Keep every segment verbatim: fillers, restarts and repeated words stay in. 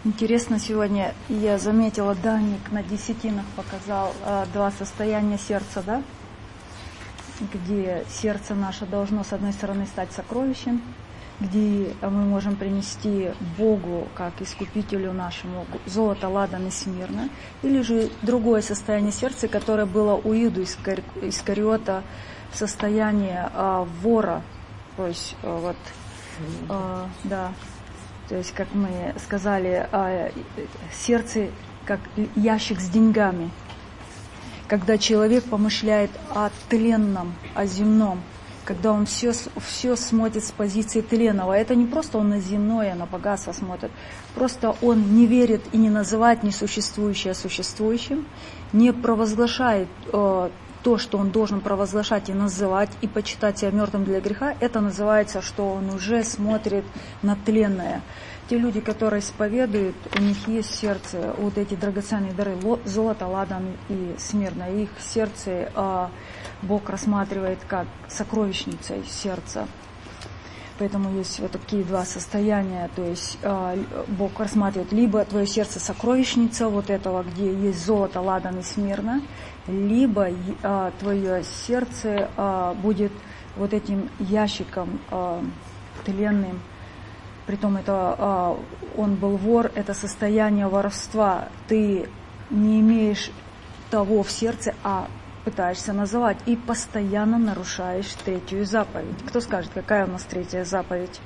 Интересно, сегодня я заметила, Даник на десятинах показал э, два состояния сердца, да? Где сердце наше должно, с одной стороны, стать сокровищем, где мы можем принести Богу, как Искупителю нашему, золото, ладан и смирно, или же другое состояние сердца, которое было у Иуды Искариота, состояние э, вора, то есть э, вот, э, да, то есть, как мы сказали, э, сердце как ящик с деньгами. Когда человек помышляет о тленном, о земном, когда он все, все смотрит с позиции тленного, это не просто он на земное, на богатство смотрит, просто он не верит и не называет несуществующее существующим, не провозглашает э, то, что он должен провозглашать и называть, и почитать себя мертвым для греха, это называется, что он уже смотрит на тленное. Те люди, которые исповедуют, у них есть в сердце вот эти драгоценные дары, золото, ладан и смирно. Их сердце а, Бог рассматривает как сокровищницей сердца. Поэтому есть вот такие два состояния. То есть а, Бог рассматривает либо твое сердце сокровищница, вот этого, где есть золото, ладан и смирно, либо а, твое сердце а, будет вот этим ящиком а, тленным. Притом это а, он был вор, это состояние воровства. Ты не имеешь того в сердце, а пытаешься называть. И постоянно нарушаешь третью заповедь. Кто скажет, какая у нас третья заповедь?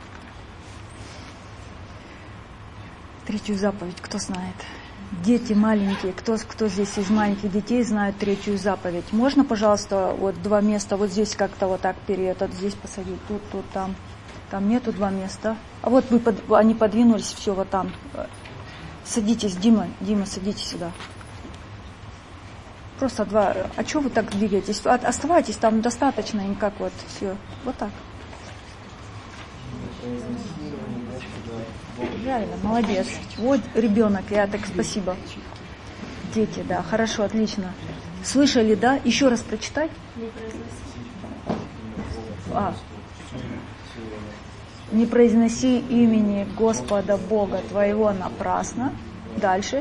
Третью заповедь, кто знает? Дети маленькие, кто, кто здесь из маленьких детей знает третью заповедь? Можно, пожалуйста, вот два места, вот здесь как-то вот так перед, здесь посадить, тут, тут, там. Там нету два места. А вот вы под, они подвинулись, все вот там. Садитесь, Дима, Дима, садитесь сюда. Просто два. А что вы так двигаетесь? Оставайтесь там, достаточно им, как вот, все. Вот так. Правильно, молодец. Вот ребенок, я так спасибо. Дети, да, хорошо, отлично. Слышали, да? Еще раз прочитай. А. Не произноси имени Господа Бога твоего напрасно. Дальше.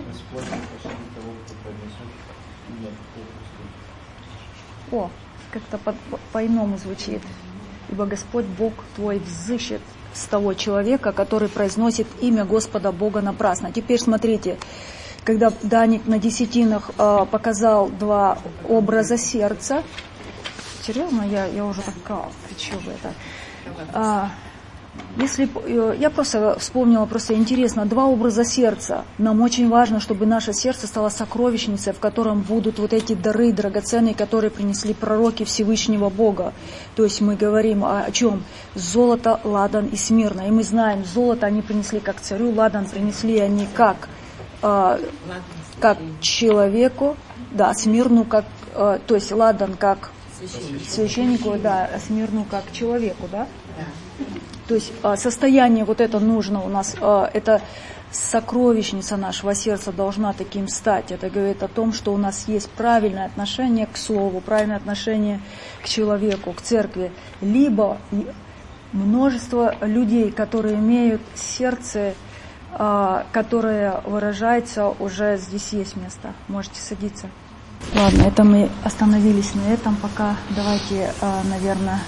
О, как-то по- по-иному звучит. Ибо Господь Бог твой взыщет с того человека, который произносит имя Господа Бога напрасно. Теперь смотрите, когда Даник на десятинах э, показал два образа сердца. Серьезно, я, я уже такая, ты чего бы это... А, Если я просто вспомнила, просто интересно, два образа сердца. Нам очень важно, чтобы наше сердце стало сокровищницей, в котором будут вот эти дары драгоценные, которые принесли пророки Всевышнего Бога. То есть мы говорим о, о чем? Золото, ладан и смирно. И мы знаем, золото они принесли как царю, ладан принесли они как, э, как человеку, да, смирну как, э, то есть ладан как священнику, да, а смирну как человеку, да. То есть состояние вот это нужно у нас, это сокровищница нашего сердца должна таким стать. Это говорит о том, что у нас есть правильное отношение к слову, правильное отношение к человеку, к церкви. Либо множество людей, которые имеют сердце, которое выражается, уже здесь есть место. Можете садиться. Ладно, это мы остановились на этом пока. Давайте, наверное...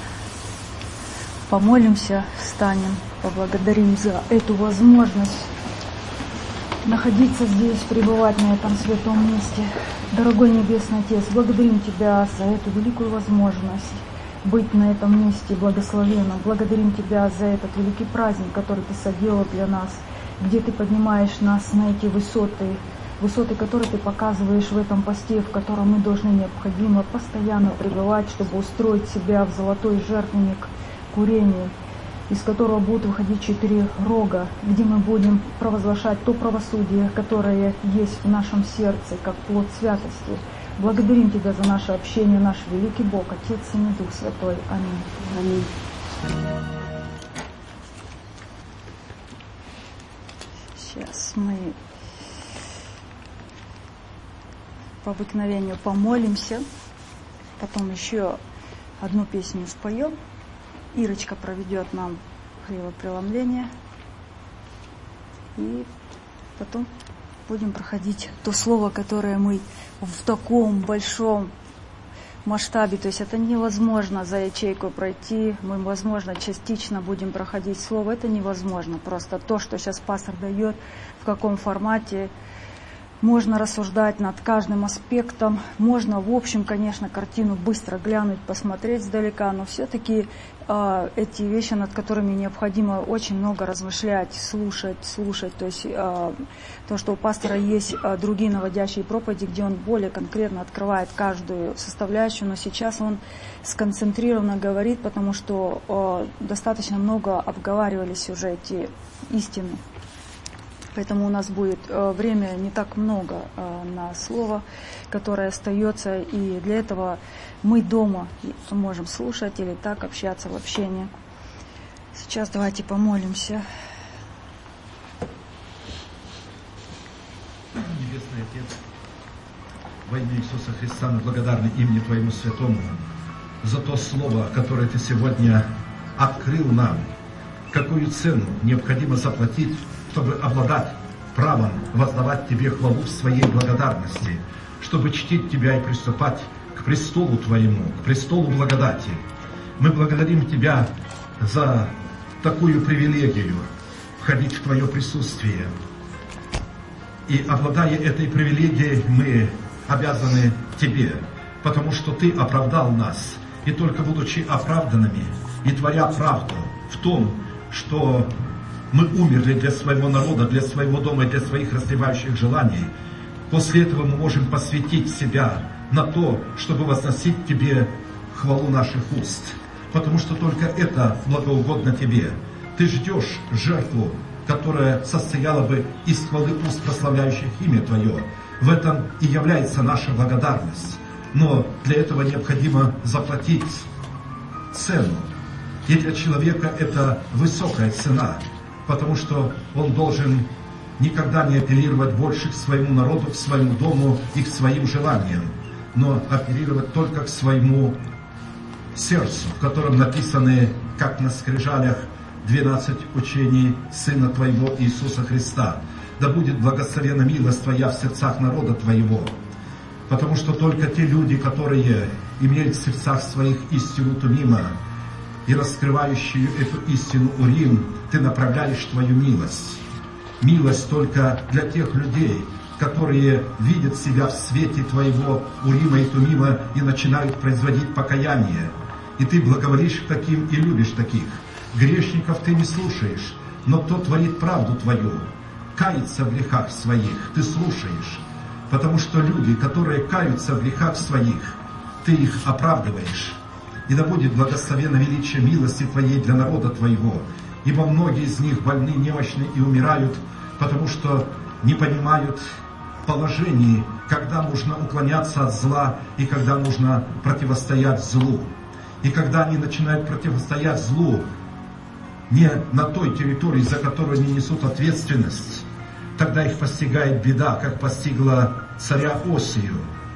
помолимся, встанем, поблагодарим за эту возможность находиться здесь, пребывать на этом святом месте. Дорогой Небесный Отец, благодарим Тебя за эту великую возможность быть на этом месте благословенным. Благодарим Тебя за этот великий праздник, который Ты соделал для нас, где Ты поднимаешь нас на эти высоты, высоты, которые Ты показываешь в этом посте, в котором мы должны необходимо постоянно пребывать, чтобы устроить себя в золотой жертвенник, курение, из которого будут выходить четыре рога, где мы будем провозглашать то правосудие, которое есть в нашем сердце, как плод святости. Благодарим Тебя за наше общение, наш великий Бог, Отец, Сын и Дух Святой. Аминь. Аминь. Сейчас мы по обыкновению помолимся, потом еще одну песню споем. Ирочка проведет нам хлебопреломление. И потом будем проходить то слово, которое мы в таком большом масштабе, то есть это невозможно за ячейку пройти, мы, возможно, частично будем проходить слово, это невозможно, просто то, что сейчас пастор дает, в каком формате, можно рассуждать над каждым аспектом, можно, в общем, конечно, картину быстро глянуть, посмотреть сдалека, но все-таки э, эти вещи, над которыми необходимо очень много размышлять, слушать, слушать, то есть э, то, что у пастора есть э, другие наводящие проповеди, где он более конкретно открывает каждую составляющую, но сейчас он сконцентрированно говорит, потому что э, достаточно много обговаривались уже эти истины. Поэтому у нас будет э, время не так много э, на слово, которое остается, и для этого мы дома можем слушать или так общаться в общении. Сейчас давайте помолимся. Небесный Отец, во имя Иисуса Христа мы благодарны имени Твоему Святому за то слово, которое Ты сегодня открыл нам, какую цену необходимо заплатить, чтобы обладать правом воздавать Тебе хвалу в своей благодарности, чтобы чтить Тебя и приступать к престолу Твоему, к престолу благодати. Мы благодарим Тебя за такую привилегию входить в Твое присутствие. И обладая этой привилегией, мы обязаны Тебе, потому что Ты оправдал нас, и только будучи оправданными и творя правду в том, что мы умерли для своего народа, для своего дома и для своих растлевающих желаний. После этого мы можем посвятить себя на то, чтобы возносить Тебе хвалу наших уст. Потому что только это благоугодно Тебе. Ты ждешь жертву, которая состояла бы из хвалы уст, прославляющих имя Твое. В этом и является наша благодарность. Но для этого необходимо заплатить цену. И для человека это высокая цена, потому что он должен никогда не апеллировать больше к своему народу, к своему дому и к своим желаниям, но апеллировать только к своему сердцу, в котором написаны, как на скрижалях, двенадцать учений Сына Твоего Иисуса Христа. Да будет благословена милость Твоя в сердцах народа Твоего, потому что только те люди, которые имеют в сердцах своих истину Тумима, и раскрывающую эту истину Урим, Ты направляешь Твою милость. Милость только для тех людей, которые видят себя в свете Твоего Урима и Тумима и начинают производить покаяние. И Ты благоволишь к таким и любишь таких. Грешников Ты не слушаешь, но кто творит правду Твою, кается в грехах своих, Ты слушаешь. Потому что люди, которые каются в грехах своих, Ты их оправдываешь. И да будет благословенно величие милости Твоей для народа Твоего, ибо многие из них больны, немощны и умирают, потому что не понимают положений, когда нужно уклоняться от зла и когда нужно противостоять злу. И когда они начинают противостоять злу не на той территории, за которую они несут ответственность, тогда их постигает беда, как постигла царя Осию,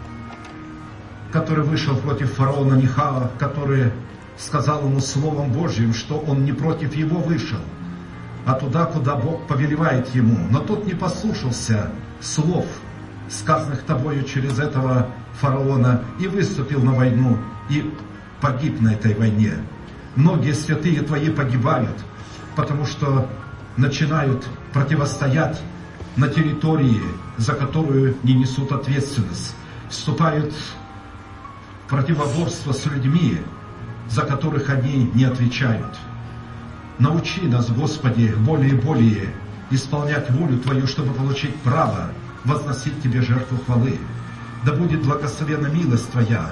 который вышел против фараона Нихаа, который сказал ему Словом Божьим, что он не против его вышел, а туда, куда Бог повелевает ему. Но тот не послушался слов, сказанных тобою через этого фараона, и выступил на войну, и погиб на этой войне. Многие святые Твои погибают, потому что начинают противостоять на территории, за которую не несут ответственность, вступают в противоборство с людьми, за которых они не отвечают. Научи нас, Господи, более и более исполнять волю Твою, чтобы получить право возносить Тебе жертву хвалы. Да будет благословена милость Твоя,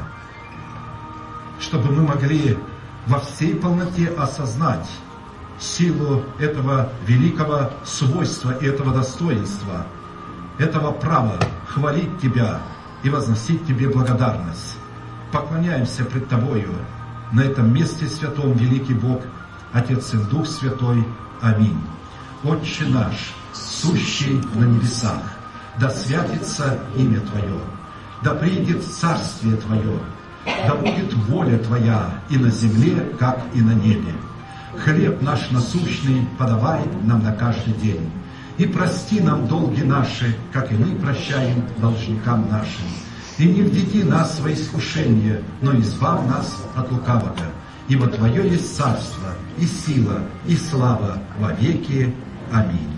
чтобы мы могли во всей полноте осознать силу этого великого свойства и этого достоинства, этого права хвалить Тебя и возносить Тебе благодарность. Поклоняемся пред Тобою на этом месте святом, великий Бог, Отец и Дух Святой. Аминь. Отче наш, сущий на небесах, да святится имя Твое, да приидет царствие Твое, да будет воля Твоя и на земле, как и на небе. Хлеб наш насущный подавай нам на каждый день, И прости нам долги наши, как и мы прощаем должникам нашим. И не введи нас в свои искушения, но избавь нас от лукавого. Ибо Твое есть царство, и сила, и слава во веки. Аминь.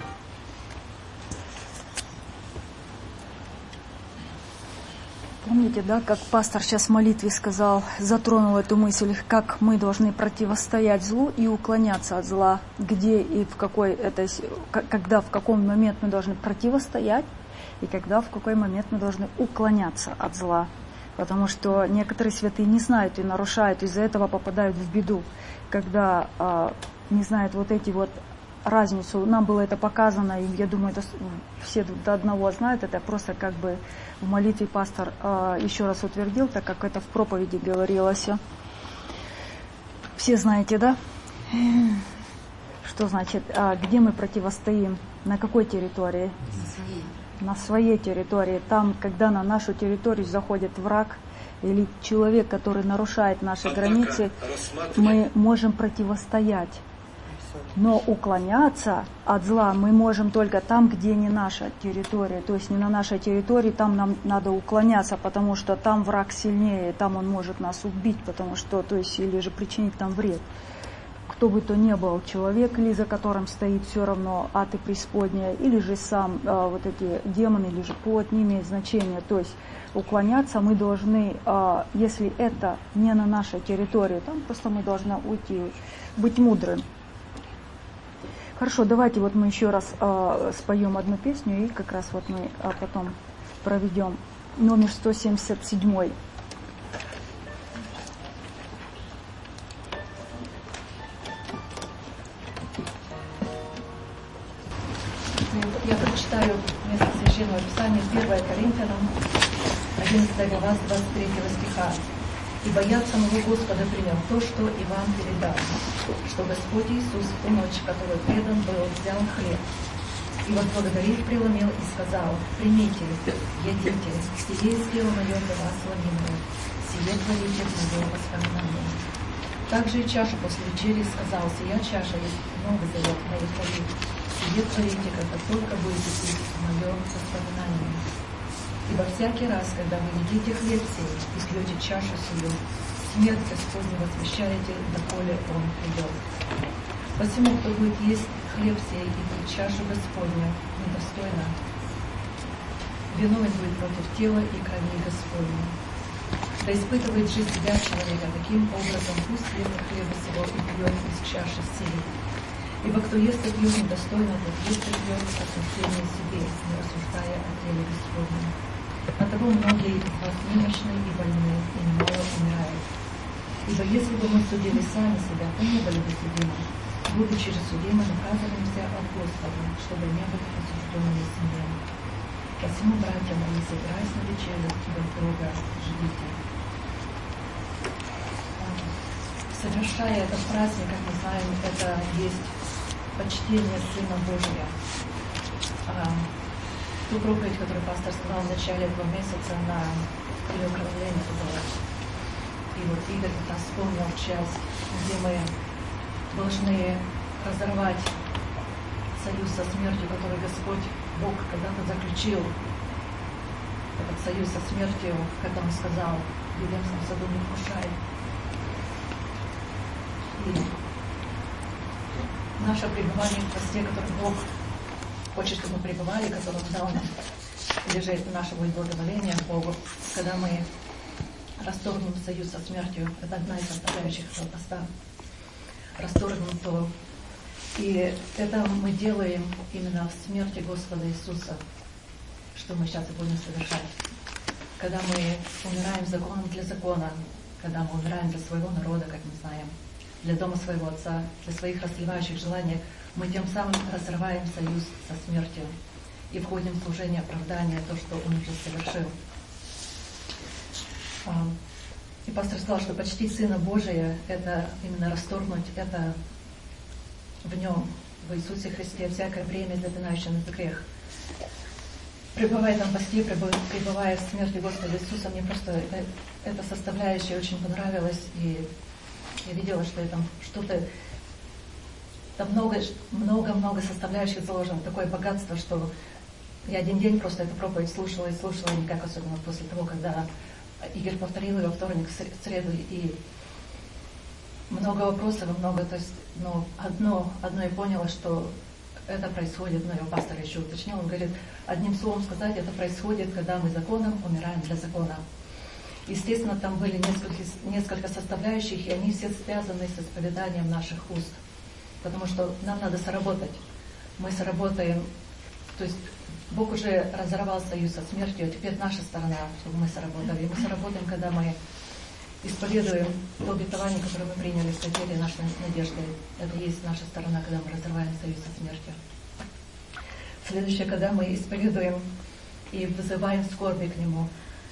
Помните, да, как пастор сейчас в молитве сказал, затронул эту мысль, как мы должны противостоять злу и уклоняться от зла, где и в какой это, когда, в каком момент мы должны противостоять, и когда, в какой момент мы должны уклоняться от зла. Потому что некоторые святые не знают и нарушают, из-за этого попадают в беду, когда а, не знают вот эти вот разницу. Нам было это показано, и я думаю, это все до одного знают, это просто как бы в молитве пастор а, еще раз утвердил, так как это в проповеди говорилось. Все знаете, да? Что значит, а, где мы противостоим, на какой территории? На своей территории. Там, когда на нашу территорию заходит враг или человек, который нарушает наши границы, мы можем противостоять. Но уклоняться от зла мы можем только там, где не наша территория. То есть не на нашей территории, там нам надо уклоняться, потому что там враг сильнее, там он может нас убить, потому что, то есть, или же причинить нам вред. Кто бы то ни был, человек, или за которым стоит все равно ад и преисподняя, или же сам э, вот эти демоны, или же плоть, не имеет значения. То есть уклоняться мы должны, э, если это не на нашей территории, там просто мы должны уйти, быть мудрым. Хорошо, давайте вот мы еще раз э, споем одну песню, и как раз вот мы э, потом проведем номер сто семьдесят семь. Я прочитаю место Священного Писания, первое Коринфянам, одиннадцатая глава, с двадцать третьего стиха. «Ибо я от самого Господа принял то, что и вам передал, что Господь Иисус в ту ночь, в которую предан был, взял хлеб, и возблагодарив, преломил и сказал: примите, едите, сие сделал мое для вас ломимое, сие творите в мое воспоминание. Также и чашу после вечери сказал: сия чаша есть новый завет в моей крови, сие творите, когда только будете пить в моем воспоминании. Ибо всякий раз, когда вы едите хлеб сей и пьете чашу сию, смерть Господню возвещаете, доколе Он придет. Посему, кто будет есть хлеб сей и пить чашу Господню недостойно, виновен будет против тела и крови Господней. Да испытывает жизнь себя человека таким образом, пусть ест хлеба сего и пьет из чаши сей. Ибо кто ест и пьет недостойно, тот ест и пьет отмщение себе, не рассуждая о теле Господнем. Оттого многие из вас немощны и больны, и немало умирают. Ибо если бы мы судили сами себя, то не были бы судимы. Будучи же судимы, наказываемся от Господа, чтобы не быть осужденными семьей. Посему, братья мои, собираясь на вечерю, друг друга ждите. Совершая этот праздник, как мы знаем, это есть почтение Сына Божия. Ту проповедь, которую пастор сказал в начале этого месяца на кровотворение, это было. И вот Игорь как раз вспомнил часть, где мы должны разорвать союз со смертью, который Господь Бог когда-то заключил. Этот союз со смертью, когда Он сказал: в Едемском саду не вкушай. И наше пребывание в посте, который Бог хочет, чтобы мы пребывали, который Он дал нам, или же наше будет благоволение Богу, когда мы расторгнем союз со смертью, это одна из составляющих этого поста, расторгнем то. И это мы делаем именно в смерти Господа Иисуса, что мы сейчас и будем совершать. Когда мы умираем законом для закона, когда мы умираем для своего народа, как мы знаем, для дома своего Отца, для своих расливающих желаний, мы тем самым разрываем союз со смертью и входим в служение оправдания, то, что Он уже совершил. И пастор сказал, что почтить Сына Божия — это именно расторгнуть это в Нем, в Иисусе Христе, всякое время запинающее на грех. Пребывая там в посте, пребывая в смерти Господа Иисуса, мне просто это, эта составляющая очень понравилась, и я видела, что это что-то там много-много составляющих заложено, такое богатство, что я один день просто эту проповедь слушала и слушала, никак особенно после того, когда Игорь повторил ее во вторник, в среду, и много вопросов, и много, то есть, но одно, одно я поняла, что это происходит, ну, его пастор еще уточнил, он говорит, одним словом сказать, это происходит, когда мы законом умираем для закона. Естественно, там были несколько, несколько составляющих, и они все связаны с исповеданием наших уст. Потому что нам надо соработать. Мы соработаем, то есть Бог уже разорвал союз со смертью, а теперь наша сторона, чтобы мы соработали. И мы соработаем, когда мы исповедуем то обетование, которое мы приняли в соделе нашей надежды. Это и есть наша сторона, когда мы разрываем союз со смертью. Следующее, когда мы исповедуем и вызываем скорби к Нему.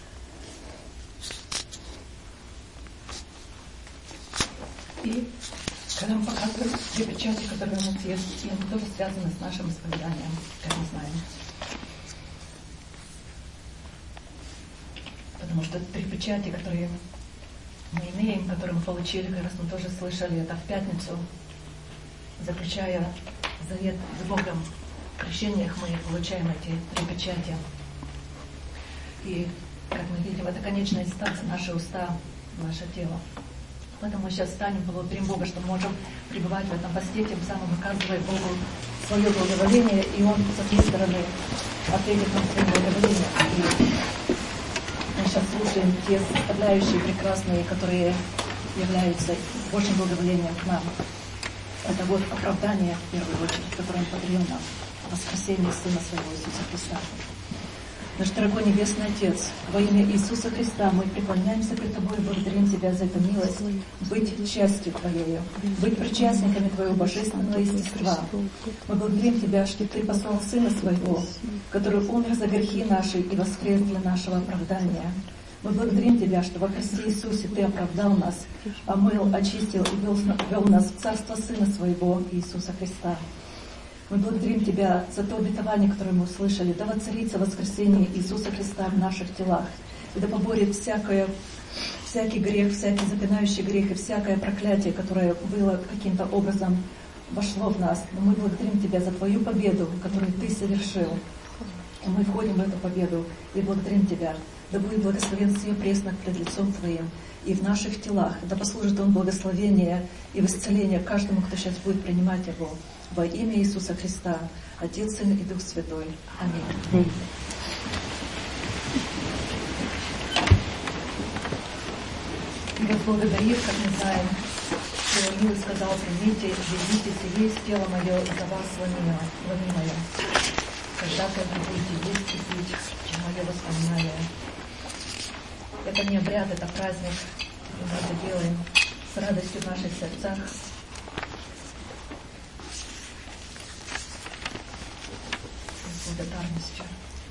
И когда мы показываем те печати, которые у нас есть, и они тоже связаны с нашим исповеданием, как мы знаем. Потому что три печати, которые мы имеем, которые мы получили, как раз мы тоже слышали это в пятницу, заключая завет с Богом. В крещениях мы получаем эти три печати. И, как мы видим, это конечная инстанция, наши уста, наше тело. Поэтому мы сейчас станем, благодарим Бога, что можем пребывать в этом посте, тем самым выказывая Богу свое благоволение, и Он с одной стороны ответит нам свое благоволение. И мы сейчас слушаем те составляющие прекрасные, которые являются Божьим благоволением к нам. Это вот оправдание, в первую очередь, которое Он подарил нам, воскресение Сына Своего Иисуса Христа. Наш дорогой Небесный Отец, во имя Иисуса Христа мы преклоняемся пред Тобой и благодарим Тебя за эту милость, быть частью Твоею, быть причастниками Твоего божественного естества. Мы благодарим Тебя, что Ты послал Сына Своего, который умер за грехи наши и воскрес для нашего оправдания. Мы благодарим Тебя, что во Христе Иисусе Ты оправдал нас, омыл, очистил и вел, вел нас в Царство Сына Своего Иисуса Христа. Мы благодарим Тебя за то обетование, которое мы услышали, да воцарится воскресение Иисуса Христа в наших телах, и да поборет всякое, всякий грех, всякий запинающий грех и всякое проклятие, которое было каким-то образом вошло в нас. Но мы благодарим Тебя за Твою победу, которую Ты совершил. И мы входим в эту победу и благодарим Тебя. Да будет благословен сие преснок пред лицом Твоим и в наших телах. Да послужит Он благословение и исцеление каждому, кто сейчас будет принимать его. Во имя Иисуса Христа, Отец, Сын и Дух Святой. Аминь. И вас благодарит, как мы знаем, что Милый сказал, примите, едите, сие есть тело мое за вас ломимое. Когда только будете есть и пить, мое воспоминание. Это не обряд, это праздник, и мы это делаем с радостью в наших сердцах. Благодарностью.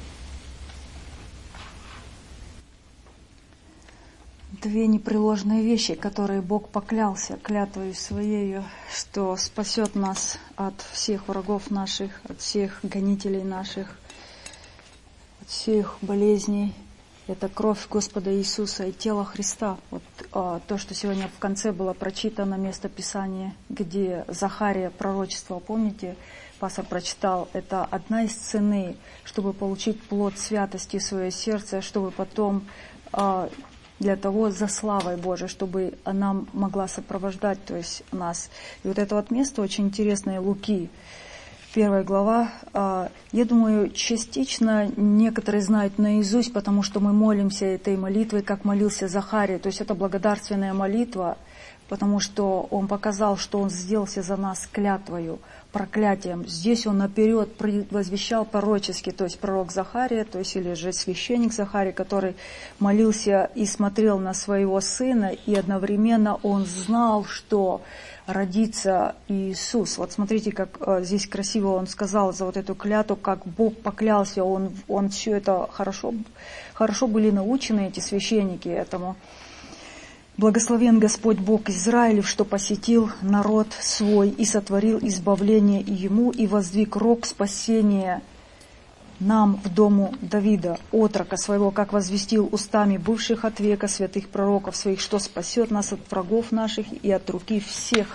Две непреложные вещи, которые Бог поклялся клятвою Своею, что спасет нас от всех врагов наших, от всех гонителей наших, от всех болезней. Это кровь Господа Иисуса и тело Христа. Вот а, то, что сегодня в конце было прочитано, место Писания, где Захария пророчествовал, помните, пастор прочитал, это одна из цены, чтобы получить плод святости в свое сердце, чтобы потом а, для того, за славой Божией, чтобы она могла сопровождать, то есть нас. И вот это вот место очень интересное, Луки, первая глава. Я думаю, частично некоторые знают наизусть, потому что мы молимся этой молитвой, как молился Захария. То есть это благодарственная молитва, потому что он показал, что он сделался за нас клятвою, проклятием. Здесь он наперед возвещал пророчески, то есть пророк Захария, то есть или же священник Захария, который молился и смотрел на своего сына, и одновременно он знал, что родится Иисус. Вот смотрите, как э, здесь красиво он сказал за вот эту клятву, как Бог поклялся, он, он все это хорошо, хорошо были научены, эти священники этому. Благословен Господь Бог Израилев, что посетил народ свой и сотворил избавление ему, и воздвиг рог спасения нам в дому Давида, отрока своего, как возвестил устами бывших от века святых пророков своих, что спасет нас от врагов наших и от руки всех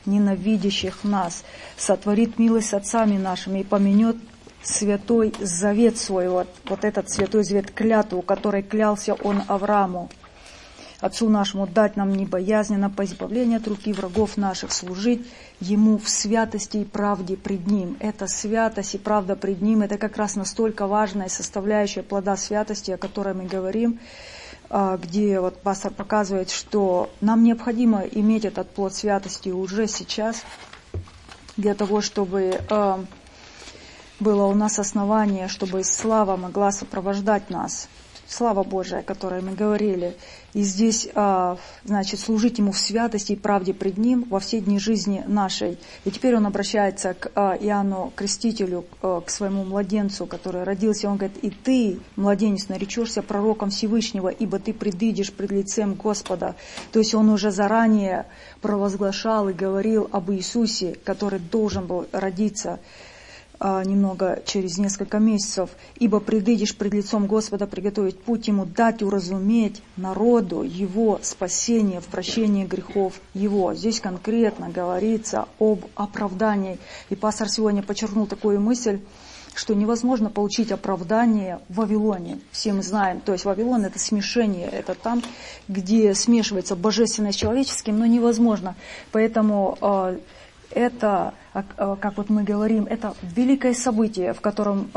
ненавидящих нас, сотворит милость с отцами нашими и поменет святой завет свой, вот, вот этот святой завет, клятву, которой клялся он Аврааму, Отцу нашему, дать нам небоязненно по избавлению от руки врагов наших, служить Ему в святости и правде пред Ним. Это святость и правда пред Ним, это как раз настолько важная составляющая плода святости, о которой мы говорим, где вот пастор показывает, что нам необходимо иметь этот плод святости уже сейчас, для того, чтобы было у нас основание, чтобы слава могла сопровождать нас. Слава Божия, о которой мы говорили. И здесь, значит, служить Ему в святости и правде пред Ним во все дни жизни нашей. И теперь он обращается к Иоанну Крестителю, к своему младенцу, который родился. Он говорит: «И ты, младенец, наречешься пророком Всевышнего, ибо ты предыдешь пред лицем Господа». То есть он уже заранее провозглашал и говорил об Иисусе, который должен был родиться немного через несколько месяцев. «Ибо предыдешь пред лицом Господа приготовить путь Ему, дать уразуметь народу Его спасение в прощении грехов Его». Здесь конкретно говорится об оправдании. И пастор сегодня подчеркнул такую мысль, что невозможно получить оправдание в Вавилоне. Все мы знаем, то есть Вавилон — это смешение, это там, где смешивается божественное с человеческим, но невозможно. Поэтому э, это, как вот мы говорим, это великое событие, в котором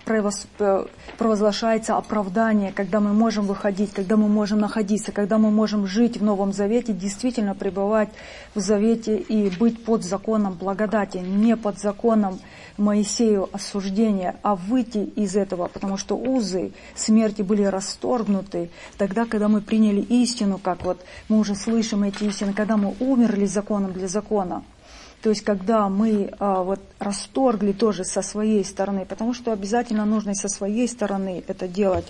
провозглашается оправдание, когда мы можем выходить, когда мы можем находиться, когда мы можем жить в Новом Завете, действительно пребывать в Завете и быть под законом благодати, не под законом Моисею осуждения, а выйти из этого, потому что узы смерти были расторгнуты тогда, когда мы приняли истину, как вот мы уже слышим эти истины, когда мы умерли законом для закона. То есть, когда мы а, вот, расторгли тоже со своей стороны, потому что обязательно нужно и со своей стороны это делать.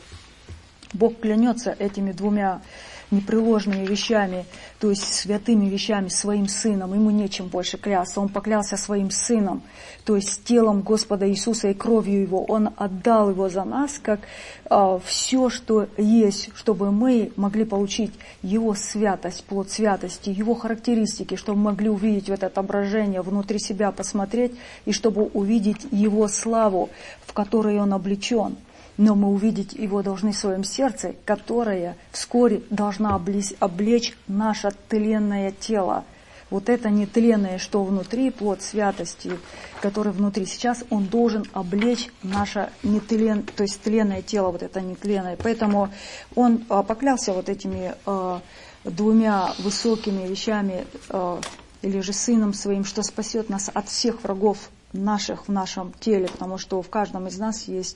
Бог клянется этими двумя непреложными вещами, то есть святыми вещами, своим Сыном. Ему нечем больше клясться. Он поклялся своим Сыном, то есть телом Господа Иисуса и кровью Его. Он отдал Его за нас, как а, все, что есть, чтобы мы могли получить Его святость, плод святости, Его характеристики, чтобы мы могли увидеть в это отображение внутри себя, посмотреть, и чтобы увидеть Его славу, в которой Он облечен. Но мы увидеть Его должны в своем сердце, которое вскоре должна облечь, облечь наше тленное тело. Вот это нетленное, что внутри, плод святости, который внутри. Сейчас Он должен облечь наше нетлен, то есть тленное тело, вот это нетленное. Поэтому Он а, поклялся вот этими а, двумя высокими вещами, а, или же Сыном Своим, что спасет нас от всех врагов наших в нашем теле, потому что в каждом из нас есть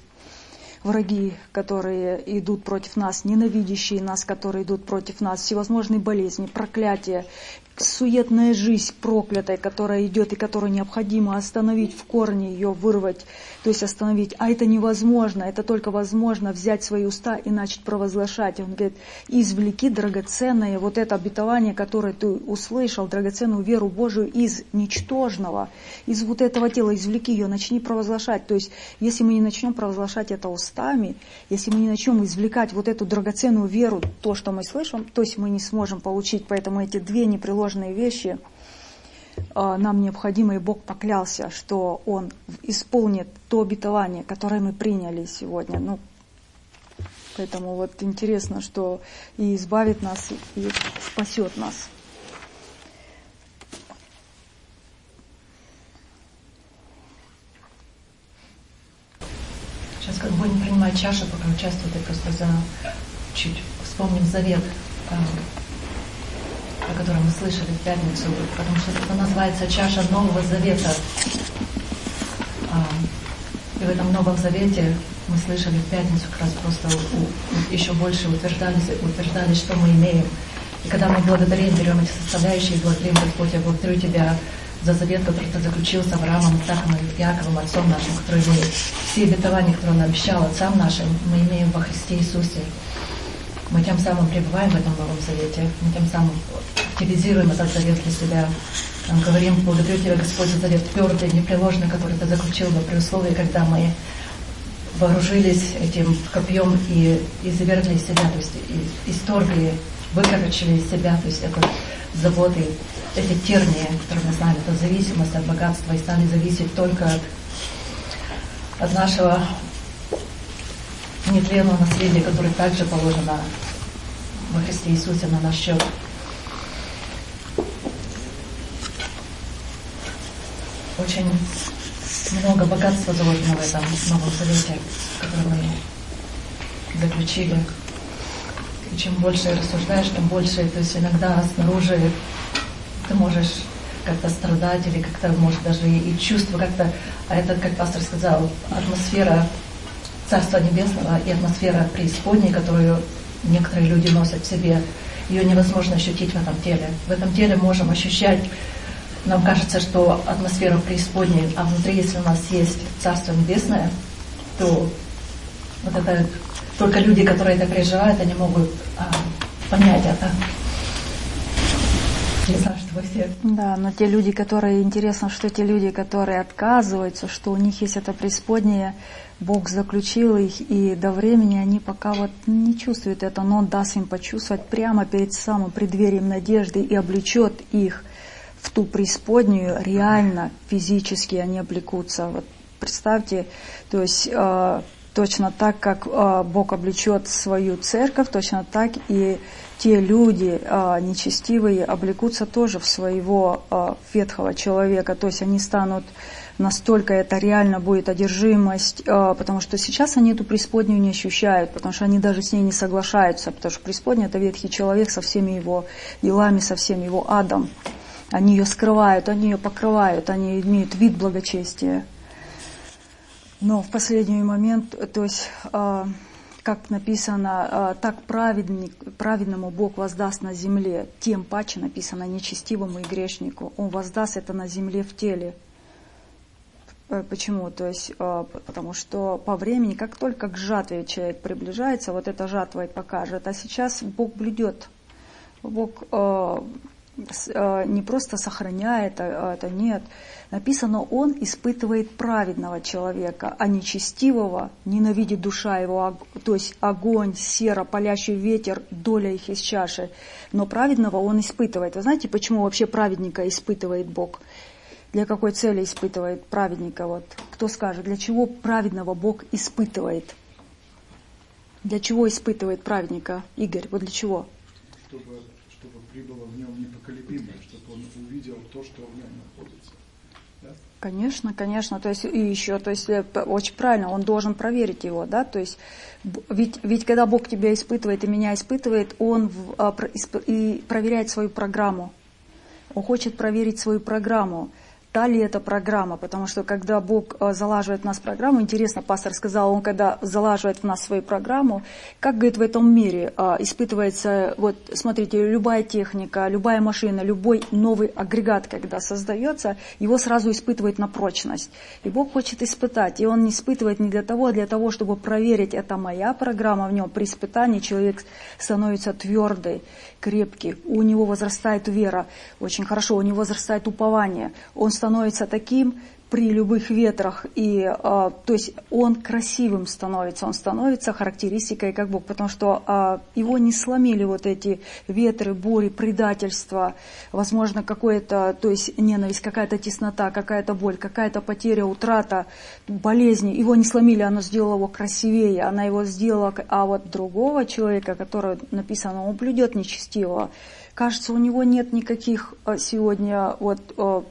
враги, которые идут против нас, ненавидящие нас, которые идут против нас, всевозможные болезни, проклятия, суетная жизнь проклятая, которая идет и которую необходимо остановить в корне, ее вырвать, то есть остановить. А это невозможно, это только возможно взять свои уста и начать провозглашать. Он говорит: извлеки драгоценное, вот это обетование, которое ты услышал, драгоценную веру Божию из ничтожного, из вот этого тела, извлеки ее, начни провозглашать. То есть, если мы не начнем провозглашать это устами, если мы не начнем извлекать вот эту драгоценную веру, то, что мы слышим, то есть мы не сможем получить. Поэтому эти две непреложные вещи нам необходимы, и Бог поклялся, что Он исполнит то обетование, которое мы приняли сегодня. Ну, поэтому вот интересно, что и избавит нас, и спасет нас. Сейчас, как будем принимать чашу, пока участвуют, я просто за чуть вспомним завет, о котором мы слышали в пятницу, потому что это называется чаша Нового Завета. И в этом Новом Завете мы слышали в пятницу, как раз просто еще больше утверждались, утверждали, что мы имеем. И когда мы благодарим, берем эти составляющие, и благодарим: Господь, я благодарю Тебя за завет, который Ты заключил с Авраамом, Исааком и Яковом, отцом нашим, который имеет все обетования, которые Он обещал отцам нашим, мы имеем во Христе Иисусе. Мы тем самым пребываем в этом Новом Завете, мы тем самым активизируем этот завет для себя. Мы говорим: благодарю Тебя, Господь, за завет твердый, непреложный, который Ты заключил, но при условии, когда мы вооружились этим копьем и извергли из себя, то есть исторгли выкорчили из себя, то есть это заботы, эти тернии, которые мы знаем, это зависимость от богатства, и стали зависеть только от, от нашего нетленного наследия, которое также положено во Христе Иисусе на наш счет. Очень много богатства заложено в этом Новом Завете, который мы заключили. И чем больше рассуждаешь, тем больше, то есть иногда снаружи ты можешь как-то страдать или как-то, может, даже и, и чувство как-то, а это, как пастор сказал, атмосфера Царства Небесного и атмосфера преисподней, которую некоторые люди носят в себе, ее невозможно ощутить в этом теле. В этом теле можем ощущать, нам кажется, что атмосфера преисподней, а внутри, если у нас есть Царство Небесное, то вот это только люди, которые это переживают, они могут а, понять это. Не знаю, что вы все. Да, но те люди, которые, интересно, что те люди, которые отказываются, что у них есть это преисподнее, Бог заключил их, и до времени они пока вот не чувствуют это, но Он даст им почувствовать прямо перед самым преддверием надежды и облечет их в ту преисподнюю, реально, физически они облекутся. Вот представьте, то есть э, точно так, как э, Бог облечет свою церковь, точно так и те люди э, нечестивые облекутся тоже в своего э, ветхого человека, то есть они станут настолько, это реально будет одержимость, э, потому что сейчас они эту преисподнюю не ощущают, потому что они даже с ней не соглашаются, потому что преисподняя — это ветхий человек со всеми его делами, со всем его адом. Они ее скрывают, они ее покрывают, они имеют вид благочестия. Но в последний момент, то есть, э, как написано, э, так праведник, праведному Бог воздаст на земле, тем паче написано нечестивому и грешнику. Он воздаст это на земле в теле. Почему? То есть, э, потому что по времени, как только к жатве человек приближается, вот эта жатва и покажет. А сейчас Бог блюдет. Бог э, не просто сохраняет, а это нет. Написано, Он испытывает праведного человека, а нечестивого ненавидит душа его, то есть огонь, сера, палящий ветер, доля их из чаши. Но праведного Он испытывает. Вы знаете, почему вообще праведника испытывает Бог? Для какой цели испытывает праведника? Вот кто скажет, для чего праведного Бог испытывает? Для чего испытывает праведника, Игорь? Вот для чего? Чтобы чтобы прибыло в нем непоколебимое, чтобы он увидел то, что в нем находится. Да? Конечно, конечно. То есть и еще, то есть очень правильно, он должен проверить его, да. То есть ведь, ведь когда Бог тебя испытывает и меня испытывает, Он в, а, про, и проверяет свою программу. Он хочет проверить свою программу. Та ли это программа, потому что когда Бог залаживает в нас программу, интересно, пастор сказал, он когда залаживает в нас свою программу, как, говорит, в этом мире испытывается, вот смотрите, любая техника, любая машина, любой новый агрегат, когда создается, его сразу испытывает на прочность. И Бог хочет испытать, и Он не испытывает не для того, а для того, чтобы проверить, это моя программа в нем. При испытании человек становится твердый, крепкий, у него возрастает вера, очень хорошо, у него возрастает упование, он становится таким при любых ветрах, и, а, то есть он красивым становится, он становится характеристикой как Бог, потому что а, его не сломили вот эти ветры, бури, предательство, возможно, какое-то, то есть ненависть, какая-то теснота, какая-то боль, какая-то потеря, утрата, болезни, его не сломили, она сделала его красивее, она его сделала, а вот другого человека, который написано, он блюдет нечестивого, кажется, у него нет никаких сегодня вот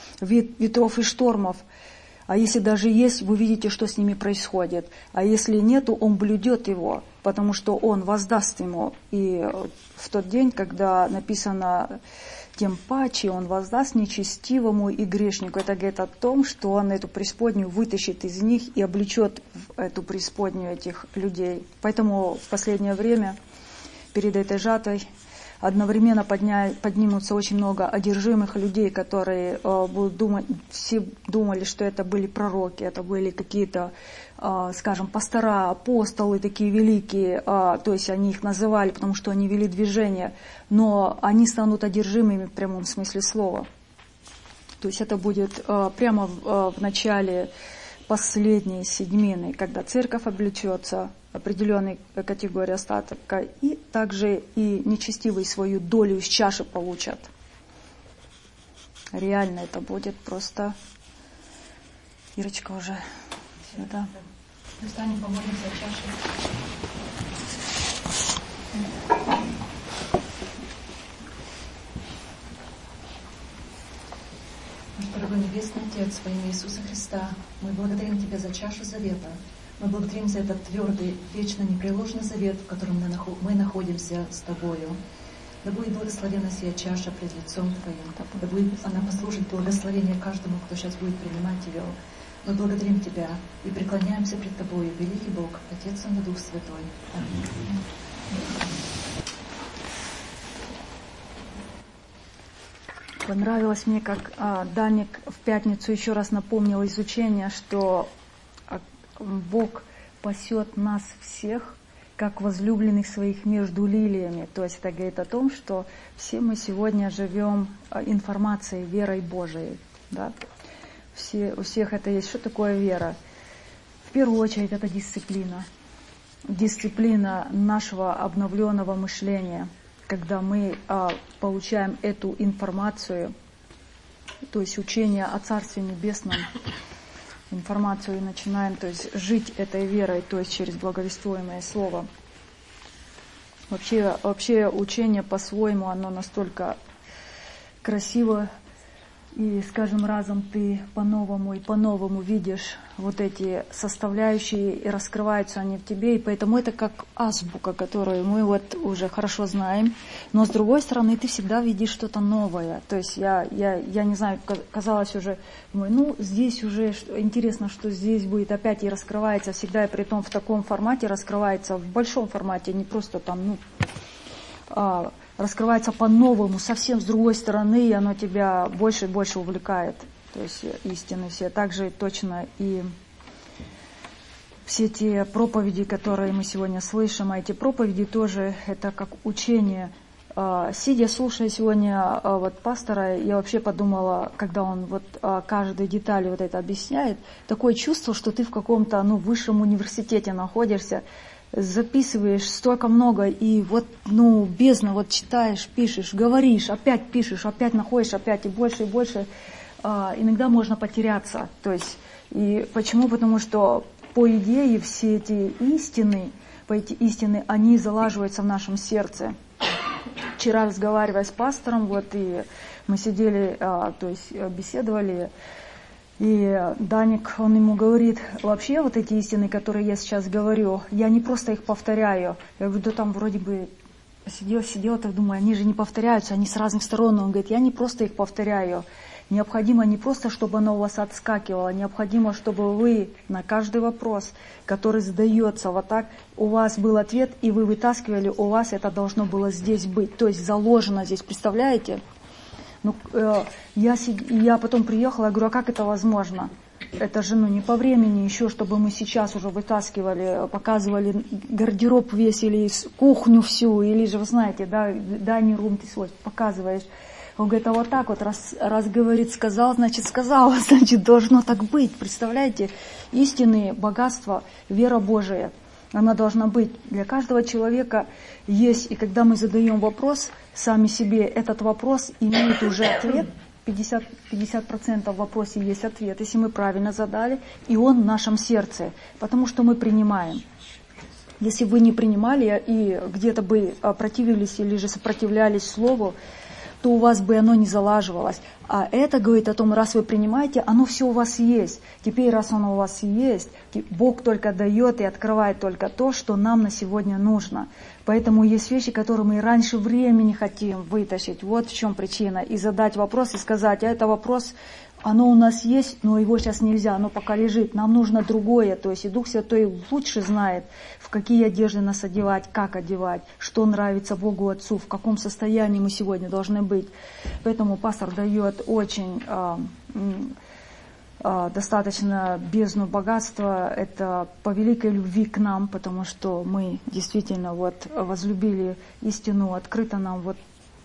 ветров и штормов. А если даже есть, вы видите, что с ними происходит. А если нету, он блюдет его, потому что он воздаст ему. И в тот день, когда написано тем паче, он воздаст нечестивому и грешнику. Это говорит о том, что он эту преисподнюю вытащит из них и облечет в эту преисподнюю этих людей. Поэтому в последнее время, перед этой жатвой, одновременно подня... поднимутся очень много одержимых людей, которые э, будут думать, все думали, что это были пророки, это были какие-то, э, скажем, пастора, апостолы такие великие, э, то есть они их называли, потому что они вели движение, но они станут одержимыми в прямом смысле слова. То есть это будет э, прямо в, э, в начале последние седьмины, когда церковь облечется в определенной категории остатка, и также и нечестивые свою долю из чаши получат. Реально это будет просто... Ирочка уже сюда. Встанем, помолимся о чаше. Наш дорогой Небесный Отец, во имя Иисуса Христа, мы благодарим Тебя за чашу завета. Мы благодарим за этот твердый, вечно непреложный завет, в котором мы находимся с Тобою. Да будет благословена сия чаша пред лицом Твоим. Да будет она послужить благословение каждому, кто сейчас будет принимать ее. Мы благодарим Тебя и преклоняемся пред Тобою, великий Бог, Отец, Сын и Дух Святой. Аминь. Понравилось мне, как а, Даник в пятницу еще раз напомнил изучение, что а, Бог пасет нас всех, как возлюбленных своих между лилиями. То есть это говорит о том, что все мы сегодня живем а, информацией, верой Божией. Да? Все, у всех это есть. Что такое вера? В первую очередь это дисциплина. Дисциплина нашего обновленного мышления. Когда мы а, получаем эту информацию, то есть учение о Царстве Небесном, информацию и начинаем, то есть жить этой верой, то есть через благовествуемое Слово. Вообще, вообще учение по-своему, оно настолько красиво, и с каждым разом ты по-новому и по-новому видишь вот эти составляющие, и раскрываются они в тебе, и поэтому это как азбука, которую мы вот уже хорошо знаем, но с другой стороны ты всегда видишь что-то новое. То есть я, я, я не знаю, казалось уже, думаю, ну здесь уже интересно, что здесь будет опять и раскрывается всегда, и при том в таком формате раскрывается, в большом формате, не просто там, ну... А, раскрывается по-новому, совсем с другой стороны, и оно тебя больше и больше увлекает. То есть истины все. Также точно и все те проповеди, которые мы сегодня слышим, а эти проповеди тоже это как учение. Сидя, слушая сегодня вот пастора, я вообще подумала, когда он вот каждой детали вот это объясняет, такое чувство, что ты в каком-то ну, высшем университете находишься, записываешь столько много, и вот, ну, бездна, вот читаешь, пишешь, говоришь, опять пишешь, опять находишь, опять и больше, и больше. А, иногда можно потеряться. То есть, и почему? Потому что, по идее, все эти истины, по эти истины, они залаживаются в нашем сердце. Вчера, разговаривая с пастором, вот, и мы сидели, а, то есть, беседовали, и Даник, он ему говорит, вообще вот эти истины, которые я сейчас говорю, я не просто их повторяю. Я говорю, да там вроде бы сидел, сидел, так думаю, они же не повторяются, они с разных сторон. Он говорит, я не просто их повторяю. Необходимо не просто, чтобы оно у вас отскакивало, необходимо, чтобы вы на каждый вопрос, который задается вот так, у вас был ответ, и вы вытаскивали, у вас это должно было здесь быть. То есть заложено здесь, представляете? Ну, э, я, я потом приехала, я говорю, а как это возможно? Это же ну, не по времени еще, чтобы мы сейчас уже вытаскивали, показывали гардероб весь или кухню всю, или же, вы знаете, да, dining room ты свой показываешь. Он говорит, а вот так вот, раз, раз говорит, сказал, значит сказал, значит должно так быть. Представляете, истинные богатства, вера Божия, она должна быть. Для каждого человека есть, и когда мы задаем вопрос сами себе, этот вопрос имеет уже ответ, пятьдесят, пятьдесят процентов в вопросе есть ответ, если мы правильно задали, и он в нашем сердце, потому что мы принимаем. Если вы не принимали и где-то бы противились или же сопротивлялись слову, то у вас бы оно не залаживалось. А это говорит о том, раз вы принимаете, оно все у вас есть. Теперь, раз оно у вас есть, Бог только дает и открывает только то, что нам на сегодня нужно. Поэтому есть вещи, которые мы раньше времени хотим вытащить. Вот в чем причина. И задать вопрос, и сказать, а это вопрос, оно у нас есть, но его сейчас нельзя, оно пока лежит. Нам нужно другое. То есть и Дух Святой лучше знает, в какие одежды нас одевать, как одевать, что нравится Богу Отцу, в каком состоянии мы сегодня должны быть. Поэтому пастор дает очень э, э, достаточно бездну богатства. Это по великой любви к нам, потому что мы действительно вот возлюбили истину, открыто нам вот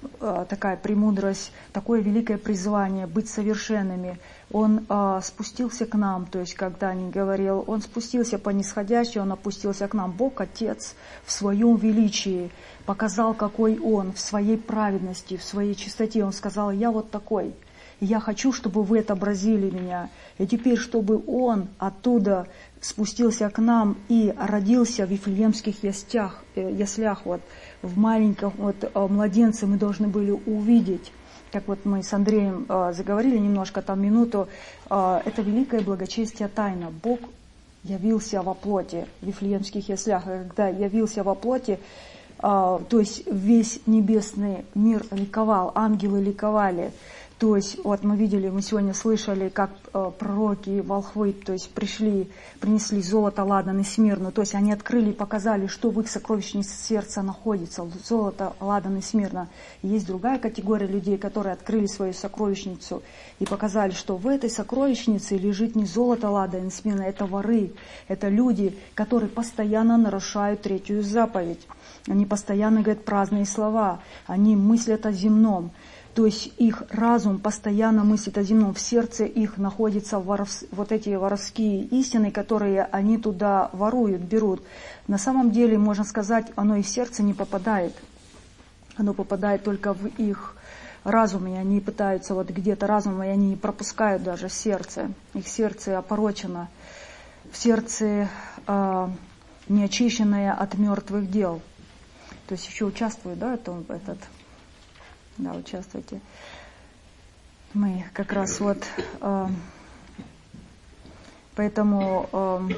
такая премудрость, такое великое призвание быть совершенными. Он а, спустился к нам, то есть когда не говорил, Он спустился по нисходящей, Он опустился к нам. Бог Отец в своем величии показал, какой Он, в своей праведности, в своей чистоте. Он сказал: я вот такой, я хочу, чтобы вы отобразили меня. И теперь, чтобы Он оттуда спустился к нам и родился в вифлеемских яслях, яслях вот, в маленьком вот, младенце мы должны были увидеть, как вот мы с Андреем э, заговорили немножко, там минуту, э, это великое благочестие тайна. Бог явился во плоти в вифлеемских яслях. Когда явился во плоти, э, то есть весь небесный мир ликовал, ангелы ликовали. То есть, вот мы видели, мы сегодня слышали, как э, пророки, волхвы, то есть пришли, принесли золото, ладан и смирну. То есть они открыли и показали, что в их сокровищнице сердца находится. Золото, ладан и смирна. И есть другая категория людей, которые открыли свою сокровищницу и показали, что в этой сокровищнице лежит не золото, ладан и смирна, это воры. Это люди, которые постоянно нарушают третью заповедь. Они постоянно говорят праздные слова. Они мыслят о земном. То есть их разум постоянно мыслит о земном, в сердце их находятся воров, вот эти воровские истины, которые они туда воруют, берут. На самом деле, можно сказать, оно и в сердце не попадает. Оно попадает только в их разум, и они пытаются вот где-то разум, и они не пропускают даже сердце. Их сердце опорочено, в сердце э, неочищенное от мертвых дел. То есть еще участвует, да, это, этот... Да, участвуйте. Мы как раз вот, э, поэтому э,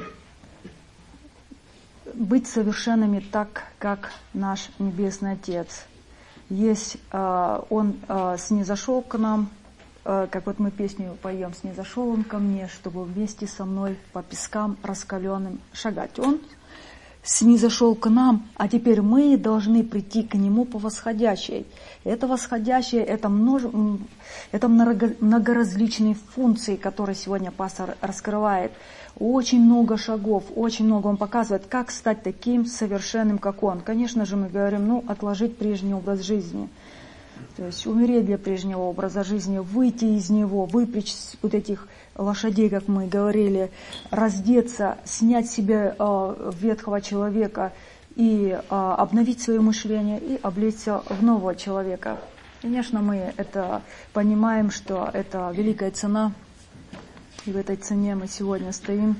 быть совершенными так, как наш Небесный Отец. Есть, э, Он э, снизошел к нам, э, как вот мы песню поем, снизошел Он ко мне, чтобы вместе со мной по пескам раскаленным шагать. Он снизошел к нам, а теперь мы должны прийти к Нему по восходящей. Это восходящее, это, множ... это много... многоразличные функции, которые сегодня пастор раскрывает. Очень много шагов, очень много он показывает, как стать таким совершенным, как Он. Конечно же, мы говорим, ну, отложить прежний образ жизни. То есть умереть для прежнего образа жизни, выйти из него, выпрячь вот этих лошадей, как мы говорили, раздеться, снять с себя э, ветхого человека и э, обновить свое мышление и облечься в нового человека. Конечно, мы это понимаем, что это великая цена, и в этой цене мы сегодня стоим.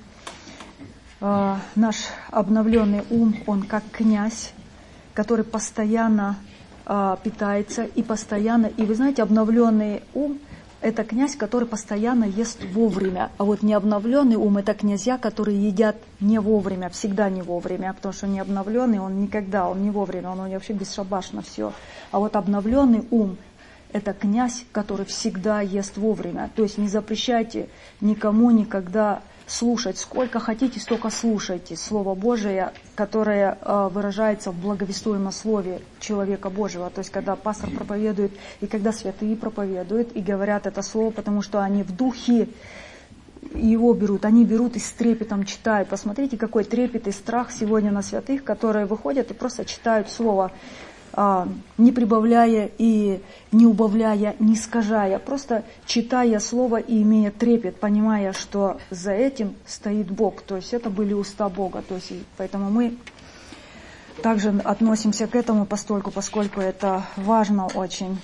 Э, наш обновленный ум, он как князь, который постоянно э, питается и постоянно, и вы знаете, обновленный ум — это князь, который постоянно ест вовремя. А вот необновленный ум — это князья, которые едят не вовремя, всегда не вовремя. Потому что необновленный, он никогда, он не вовремя, он вообще бесшабашно все. А вот обновленный ум — это князь, который всегда ест вовремя. То есть не запрещайте никому никогда слушать. Сколько хотите, столько слушайте. Слово Божие, которое э, выражается в благовествуемом слове человека Божьего. То есть когда пастор проповедует, и когда святые проповедуют, и говорят это слово, потому что они в духе его берут, они берут и с трепетом читают. Посмотрите, какой трепет и страх сегодня на святых, которые выходят и просто читают слово, не прибавляя и не убавляя, не искажая, просто читая слово и имея трепет, понимая, что за этим стоит Бог. То есть это были уста Бога. То есть, поэтому мы также относимся к этому постольку, поскольку это важно очень.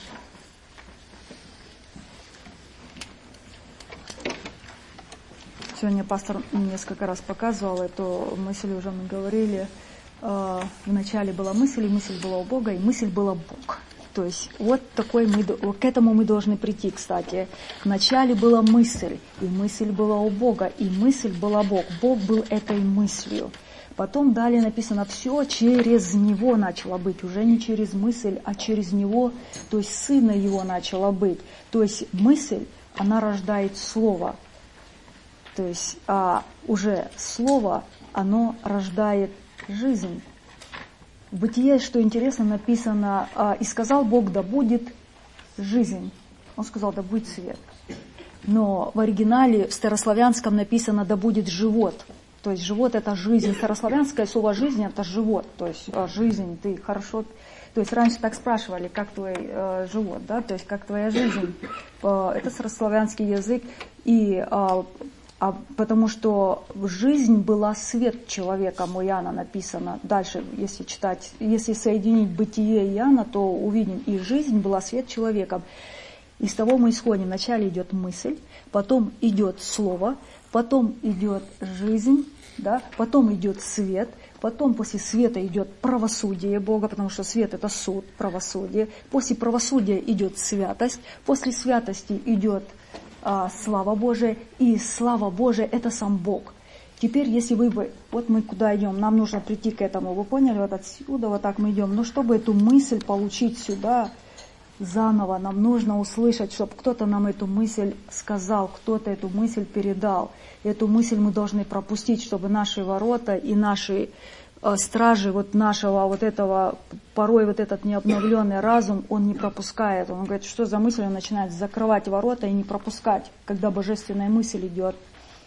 Сегодня пастор несколько раз показывал эту мысль, уже мы говорили. Вначале была мысль, и мысль была у Бога, и мысль была Бог. То есть вот такой мы, к этому мы должны прийти, кстати. Вначале была мысль, и мысль была у Бога, и мысль была Бог. Бог был этой мыслью. Потом далее написано, все через Него начало быть. Уже не через мысль, а через Него, то есть Сына Его начало быть. То есть мысль, она рождает Слово. То есть а, уже Слово, оно рождает жизнь. В Бытие, что интересно, написано, «И сказал Бог, да будет жизнь». Он сказал, да будет свет. Но в оригинале, в старославянском написано, да будет живот. То есть живот — это жизнь. Старославянское слово «жизнь» — это живот. То есть жизнь, ты хорошо... То есть раньше так спрашивали, как твой э, живот, да, то есть как твоя жизнь. Э, это старославянский язык. И, э, а, потому что жизнь была свет человека, у Иоанна написано. Дальше, если читать, если соединить бытие и Иоанна, то увидим, и жизнь была свет человека. Из того мы исходим. Вначале идет мысль, потом идет слово, потом идет жизнь, да, потом идет свет, потом после света идет правосудие Бога, потому что свет — это суд, правосудие. После правосудия идет святость, после святости идет а, слава Божия, и слава Божия — это сам Бог. Теперь, если вы бы, вот мы куда идем, нам нужно прийти к этому, вы поняли, вот отсюда, вот так мы идем, но чтобы эту мысль получить сюда, заново нам нужно услышать, чтобы кто-то нам эту мысль сказал, кто-то эту мысль передал. Эту мысль мы должны пропустить, чтобы наши ворота и наши э, стражи вот нашего вот этого, порой вот этот необновленный разум, он не пропускает. Он говорит, что за мысль, он начинает закрывать ворота и не пропускать, когда божественная мысль идет.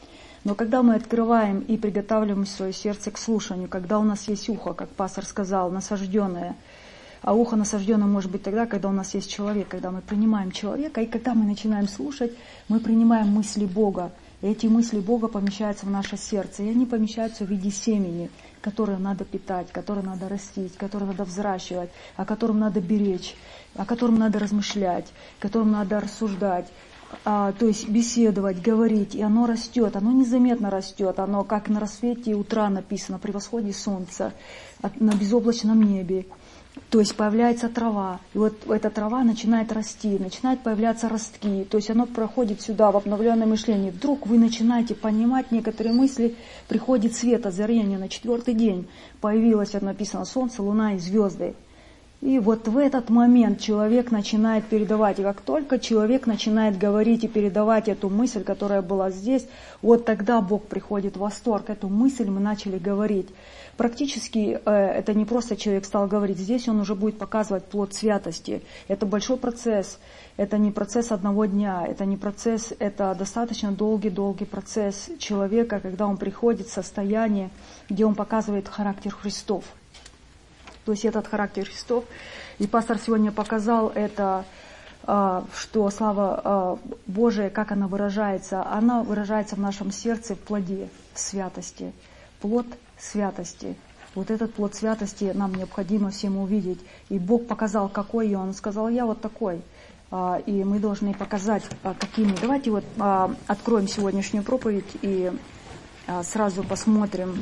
Но когда мы открываем и приготавливаем свое сердце к слушанию, когда у нас есть ухо, как пастор сказал, насажденное, а ухо насажденное может быть тогда, когда у нас есть человек, когда мы принимаем человека, и когда мы начинаем слушать, мы принимаем мысли Бога. И эти мысли Бога помещаются в наше сердце, и они помещаются в виде семени, которое надо питать, которое надо растить, которое надо взращивать, о котором надо беречь, о котором надо размышлять, о котором надо рассуждать. А, то есть беседовать, говорить, и оно растет, оно незаметно растет, оно как на рассвете утра написано, при восходе солнца, на безоблачном небе. То есть появляется трава, и вот эта трава начинает расти, начинают появляться ростки, то есть оно проходит сюда в обновленное мышление. Вдруг вы начинаете понимать некоторые мысли, приходит свет, озарение на четвертый день, появилось, написано, солнце, луна и звезды. И вот в этот момент человек начинает передавать, и как только человек начинает говорить и передавать эту мысль, которая была здесь, вот тогда Бог приходит в восторг, эту мысль мы начали говорить. Практически э, это не просто человек стал говорить, здесь он уже будет показывать плод святости. Это большой процесс, это не процесс одного дня, это не процесс, это достаточно долгий-долгий процесс человека, когда он приходит в состояние, где он показывает характер Христов. То есть этот характер Христов. И пастор сегодня показал это, э, что слава э, Божия, как она выражается, она выражается в нашем сердце в плоде, в святости. Плод святости. Вот этот плод святости нам необходимо всем увидеть. И Бог показал, какой, и Он сказал, я вот такой. И мы должны показать, какими. Давайте вот откроем сегодняшнюю проповедь и сразу посмотрим.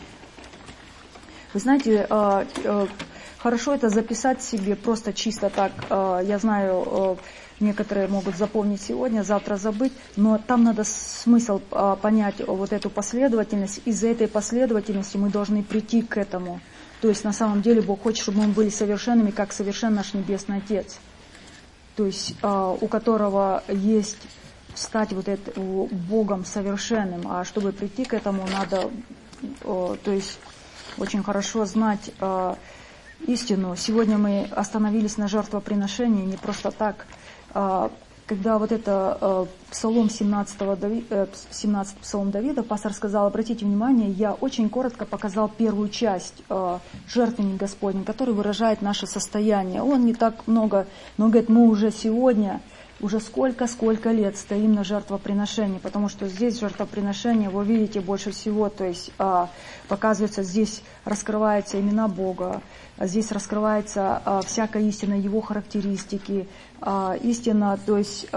Вы знаете, хорошо это записать себе просто чисто так. Я знаю, некоторые могут запомнить сегодня, завтра забыть, но там надо смысл а, понять вот эту последовательность. Из-за этой последовательности мы должны прийти к этому. То есть на самом деле Бог хочет, чтобы мы были совершенными, как совершен наш Небесный Отец. То есть а, у которого есть стать вот это, Богом совершенным. А чтобы прийти к этому, надо а, то есть очень хорошо знать а, истину. Сегодня мы остановились на жертвоприношении не просто так. Когда вот это Псалом семнадцатый, семнадцатый Псалом Давида, пастор сказал, обратите внимание, я очень коротко показал первую часть жертвенник Господень, который выражает наше состояние. Он не так много, но говорит, мы уже сегодня, уже сколько-сколько лет стоим на жертвоприношении, потому что здесь жертвоприношение, вы видите больше всего, то есть показывается, здесь раскрываются имена Бога, здесь раскрывается всякая истина, Его характеристики, истина, то есть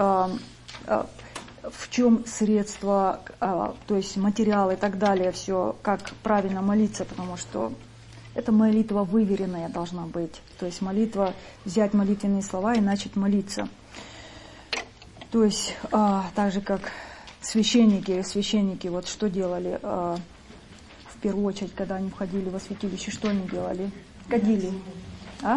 в чем средства, то есть материалы и так далее, все, как правильно молиться, потому что это молитва выверенная должна быть, то есть молитва, взять молитвенные слова и начать молиться. То есть так же, как священники, священники вот что делали в первую очередь, когда они входили во святилище, что они делали? Кадили. А?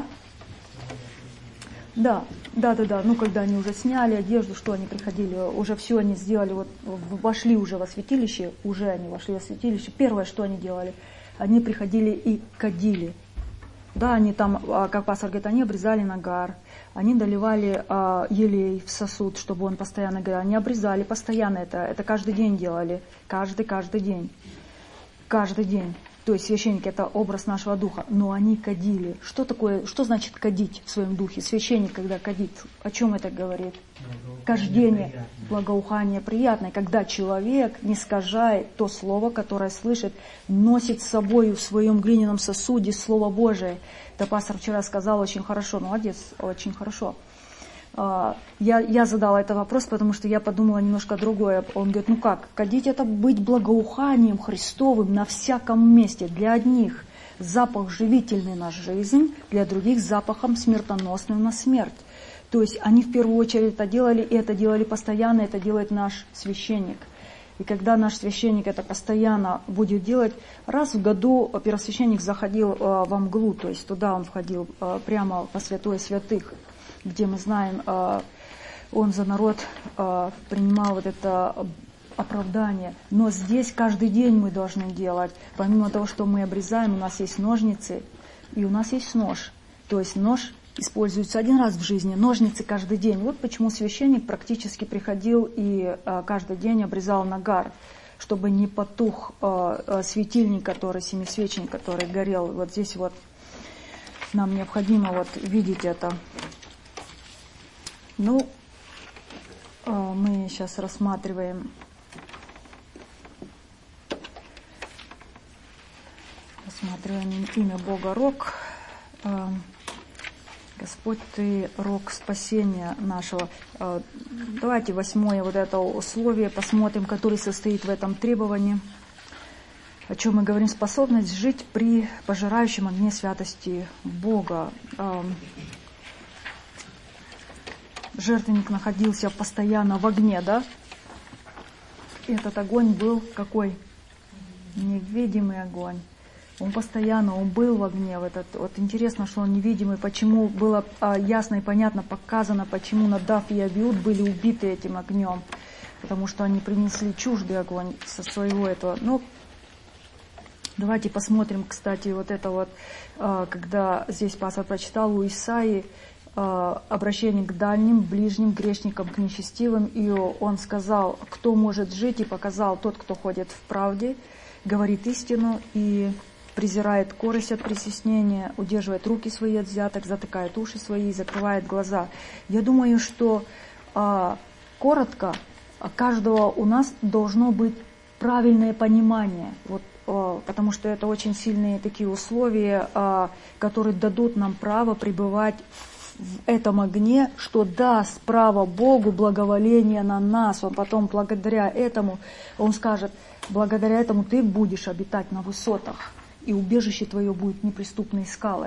Да, да, да, да. Ну, когда они уже сняли одежду, что они приходили, уже все они сделали, вот вошли уже во святилище, уже они вошли во святилище. Первое, что они делали, они приходили и кадили. Да, они там, как пастор говорит, они обрезали нагар, они доливали а, елей в сосуд, чтобы он постоянно горел. Они обрезали постоянно это, это каждый день делали, каждый, каждый день. каждый день. То есть священник — это образ нашего духа, но они кадили. Что такое, что значит кадить в своем духе? Священник, когда кадит, о чем это говорит? Кождение, благоухание приятное, когда человек, не искажает то слово, которое слышит, носит с собой в своем глиняном сосуде Слово Божие. Это пастор вчера сказал очень хорошо, молодец, очень хорошо. Я, я задала этот вопрос, потому что я подумала немножко другое. Он говорит, ну как, кадить — это быть благоуханием Христовым на всяком месте. Для одних запах живительный на жизнь, для других запахом смертоносным на смерть. То есть они в первую очередь это делали, и это делали постоянно, это делает наш священник. И когда наш священник это постоянно будет делать, раз в году первосвященник заходил во мглу, то есть туда он входил прямо во святое святых, где мы знаем, он за народ принимал вот это оправдание. Но здесь каждый день мы должны делать. Помимо того, что мы обрезаем, у нас есть ножницы и у нас есть нож. То есть нож используется один раз в жизни, ножницы каждый день. Вот почему священник практически приходил и каждый день обрезал нагар, чтобы не потух светильник, который, семисвечник, который горел. Вот здесь вот нам необходимо вот видеть это. Ну, мы сейчас рассматриваем рассматриваем имя Бога Рог. Господь, Ты Рог спасения нашего. Давайте восьмое вот это условие посмотрим, которое состоит в этом требовании. О чем мы говорим? Способность жить при пожирающем огне святости Бога. Жертвенник находился постоянно в огне, да? Этот огонь был какой? Невидимый огонь. Он постоянно, он был в огне. В этот, вот интересно, что он невидимый. Почему было а, ясно и понятно показано, почему Надав и Авиуд были убиты этим огнем. Потому что они принесли чуждый огонь со своего этого. Ну, давайте посмотрим, кстати, вот это вот, а, когда здесь пастор прочитал у Исаии, обращение к дальним, ближним, грешникам, к нечестивым. И он сказал, кто может жить, и показал тот, кто ходит в правде, говорит истину и презирает корость от притеснения, удерживает руки свои от взяток, затыкает уши свои и закрывает глаза. Я думаю, что а, коротко, каждого у нас должно быть правильное понимание, вот, а, потому что это очень сильные такие условия, а, которые дадут нам право пребывать в этом огне, что даст право Богу благоволение на нас. Он потом благодаря этому, он скажет, благодаря этому ты будешь обитать на высотах, и убежище твое будет неприступной скалой.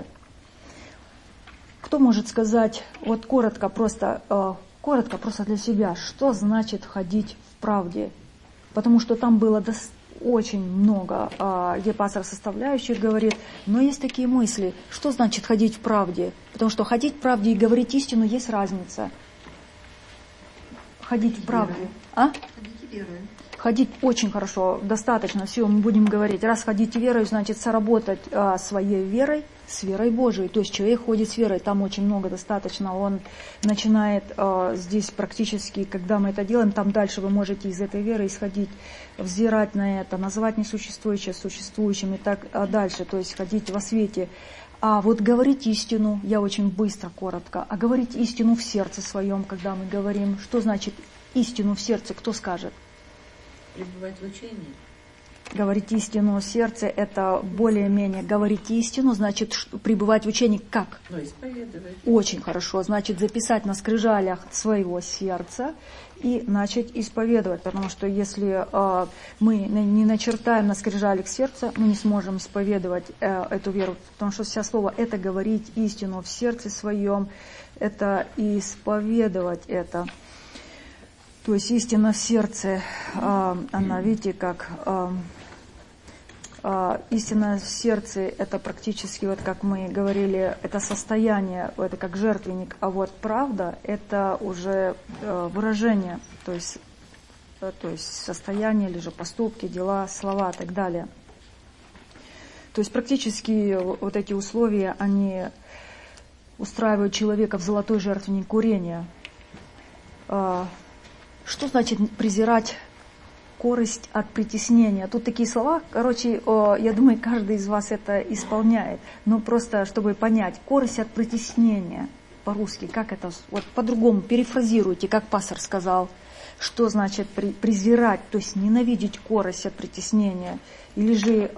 Кто может сказать, вот коротко, просто, э, коротко, просто для себя, что значит ходить в правде? Потому что там было достаточно очень много, где пастор составляющих говорит, но есть такие мысли, что значит ходить в правде? Потому что ходить в правде и говорить истину есть разница. Ходить в правде. А? Ходите верой. Ходить очень хорошо, достаточно, все, мы будем говорить. Раз ходить верой, значит соработать а, своей верой с верой Божией. То есть человек ходит с верой, там очень много достаточно. Он начинает а, здесь практически, когда мы это делаем, там дальше вы можете из этой веры исходить, взирать на это, называть несуществующее существующим и так а дальше. То есть ходить во свете. А вот говорить истину, я очень быстро, коротко, а говорить истину в сердце своем, когда мы говорим, что значит истину в сердце, кто скажет? Пребывать в учении. Говорить истину в сердце, это более-менее говорить истину, значит пребывать в учении как? Но исповедовать. Очень хорошо, значит записать на скрижалях своего сердца и начать исповедовать, потому что если э, мы не начертаем на скрижалях сердца, мы не сможем исповедовать э, эту веру, потому что вся слово это говорить истину в сердце своем, это исповедовать это. То есть истина в сердце, она, видите, как истина в сердце, это практически, вот как мы говорили, это состояние, это как жертвенник, а вот правда, это уже выражение, то есть, то есть состояние, или же поступки, дела, слова и так далее. То есть практически вот эти условия, они устраивают человека в золотой жертвенник курения. Что значит презирать Корость от притеснения. Тут такие слова, короче, я думаю, каждый из вас это исполняет. Но просто, чтобы понять, корость от притеснения по-русски, как это, вот по-другому перефразируйте, как пастор сказал, что значит презирать, то есть ненавидеть корость от притеснения. Или же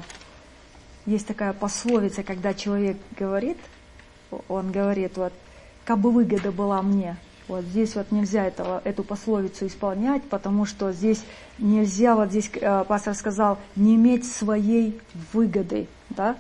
есть такая пословица, когда человек говорит, он говорит, вот, как бы выгода была мне. Вот здесь вот нельзя этого, эту пословицу исполнять, потому что здесь нельзя, вот здесь э, пастор сказал, не иметь своей выгоды, да?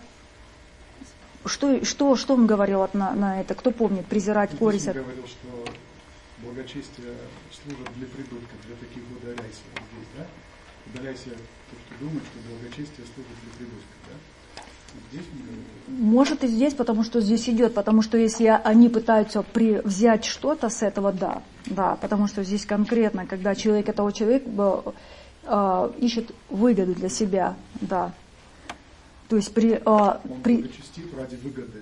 Что, что, что он говорил вот на, на это? Кто помнит? Презирать корость? Он говорил, что благочестие служит для прибытка, для таких удаляйся здесь, да? Удаляйся, тот, кто думает, что благочестие служит для прибытка, да? Здесь он говорил. Может и здесь, потому что здесь идет, потому что если они пытаются при, взять что-то с этого, да, да, потому что здесь конкретно, когда человек этого человека э, ищет выгоду для себя, да, то есть при... Э, он при благочестит ради выгоды.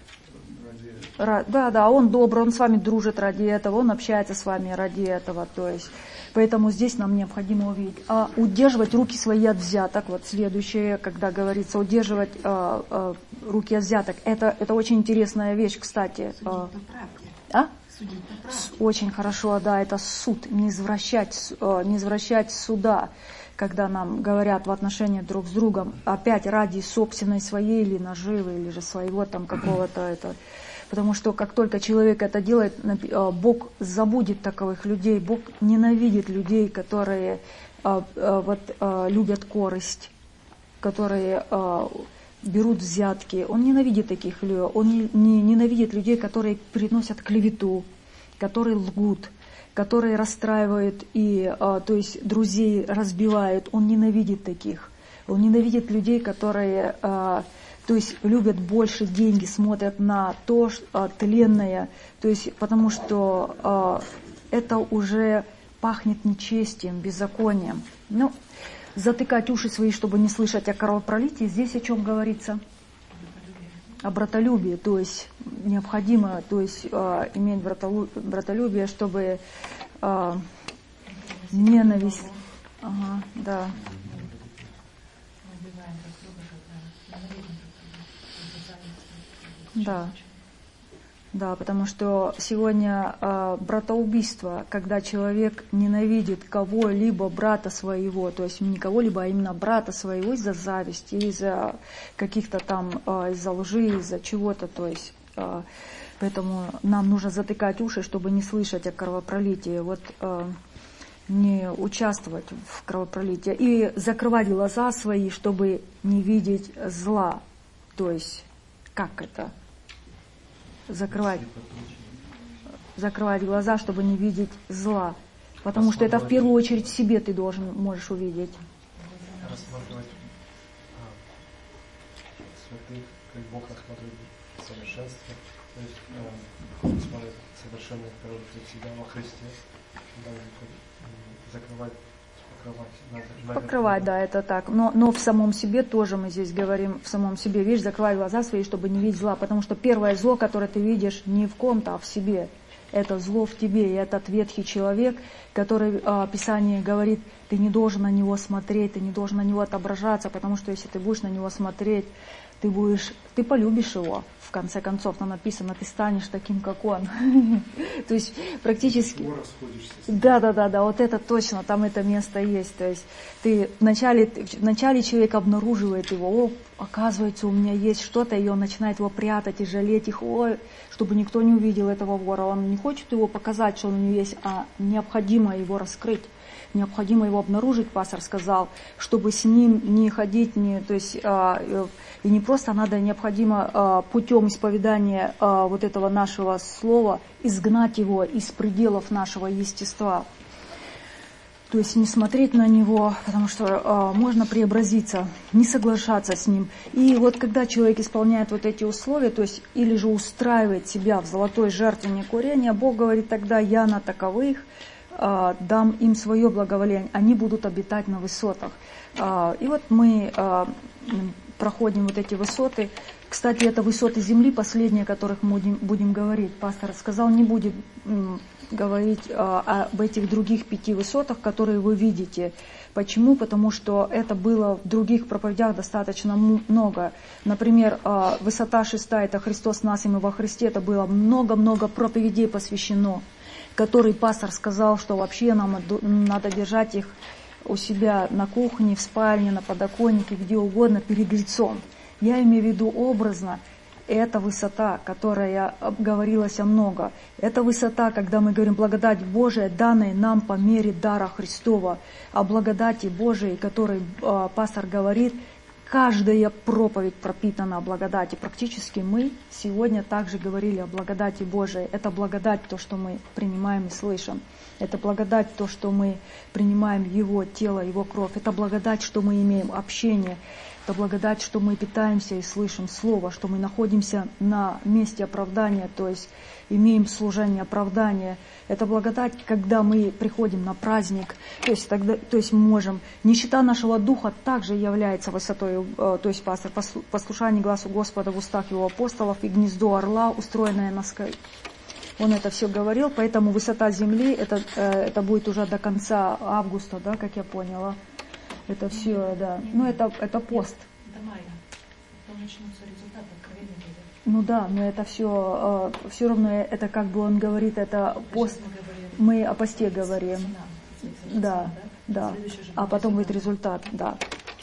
Ради... Да, да, он добрый, он с вами дружит ради этого, он общается с вами ради этого, то есть... Поэтому здесь нам необходимо увидеть. А удерживать руки свои от взяток. Вот следующее, когда говорится удерживать э, э, руки от взяток. Это, это очень интересная вещь, кстати. Судить по правде. А? Судить по правде. Очень хорошо, да, это суд. Не извращать, э, не извращать суда, когда нам говорят в отношении друг с другом, опять ради собственной своей или наживы, или же своего там какого-то это. Потому что как только человек это делает, Бог забудет таковых людей, Бог ненавидит людей, которые вот, любят корость, которые берут взятки. Он ненавидит таких людей, он не ненавидит людей, которые приносят клевету, которые лгут, которые расстраивают и, то есть, друзей разбивают. Он ненавидит таких. Он ненавидит людей, которые... То есть любят больше деньги, смотрят на то а, тленное, то есть потому что а, это уже пахнет нечестием, беззаконием. Ну, затыкать уши свои, чтобы не слышать о кровопролитии, здесь о чем говорится? О братолюбии, то есть необходимо, то есть а, иметь братолюбие, чтобы а, ненависть, ага, да. Да, да, потому что сегодня э, братоубийство, когда человек ненавидит кого-либо, брата своего, то есть не кого-либо, а именно брата своего из-за зависти, из-за каких-то там, э, из-за лжи, из-за чего-то, то есть, э, поэтому нам нужно затыкать уши, чтобы не слышать о кровопролитии, вот э, не участвовать в кровопролитии и закрывать глаза свои, чтобы не видеть зла, то есть, как это? Закрывать, закрывать глаза, чтобы не видеть зла. Потому что это в первую очередь себе ты должен, можешь увидеть. Рассматривать святых, как Бог рассматривает совершенство. То есть э, смотреть совершенных природ всегда во Христе. Закрывать, покрывать. Покрывать, да, это так. Но, но в самом себе тоже мы здесь говорим, в самом себе, видишь, закрывай глаза свои, чтобы не видеть зла. Потому что первое зло, которое ты видишь, не в ком-то, а в себе. Это зло в тебе, и этот ветхий человек, который а, Писание говорит, ты не должен на него смотреть, ты не должен на него отображаться, потому что если ты будешь на него смотреть, ты будешь, ты полюбишь его, в конце концов, там написано, ты станешь таким, как он. То есть практически... Да, да, да, да, вот это точно, там это место есть. То есть ты вначале, вначале человек обнаруживает его, о, оказывается, у меня есть что-то, и он начинает его прятать и жалеть их, ой, чтобы никто не увидел этого вора. Он не хочет его показать, что он у него есть, а необходимо его раскрыть. Необходимо его обнаружить, пастор сказал, чтобы с ним не ходить, не, то есть э, и не просто надо, необходимо э, путем исповедания э, вот этого нашего слова изгнать его из пределов нашего естества. То есть не смотреть на него, потому что э, можно преобразиться, не соглашаться с ним. И вот когда человек исполняет вот эти условия, то есть или же устраивает себя в золотой жертвенник курения, Бог говорит тогда, я на таковых дам им свое благоволение, они будут обитать на высотах. И вот мы проходим вот эти высоты. Кстати, это высоты земли, последние, о которых мы будем, будем говорить. Пастор сказал, не будет м, говорить а, об этих других пяти высотах, которые вы видите. Почему? Потому что это было в других проповедях достаточно много. Например, а, высота шестая, это Христос нас, и мы во Христе, это было много-много проповедей посвящено, который пастор сказал, что вообще нам надо держать их у себя на кухне, в спальне, на подоконнике, где угодно, перед лицом. Я имею в виду образно, это высота, которая говорилась много. Это высота, когда мы говорим благодать Божия, данная нам по мере дара Христова. О благодати Божией, которой э, пастор говорит, каждая проповедь пропитана о благодати. Практически мы сегодня также говорили о благодати Божией. Это благодать, то, что мы принимаем и слышим. Это благодать, то, что мы принимаем Его тело, Его кровь. Это благодать, что мы имеем общение. Это благодать, что мы питаемся и слышим Слово, что мы находимся на месте оправдания, то есть имеем служение оправдания. Это благодать, когда мы приходим на праздник, то есть, тогда, то есть мы можем. Нищета нашего духа также является высотой, то есть пастор, послушание глазу Господа в устах Его апостолов и гнездо орла, устроенное на скале. Он это все говорил, поэтому высота земли, это, это будет уже до конца августа, да, как я поняла. Это все, да. Ну, это, это пост. До мая. Потом начнутся результаты, откровения будет. Ну да, но это все, все равно, это как бы он говорит, это пост. Мы о посте говорим. Да, да. А потом будет результат, да.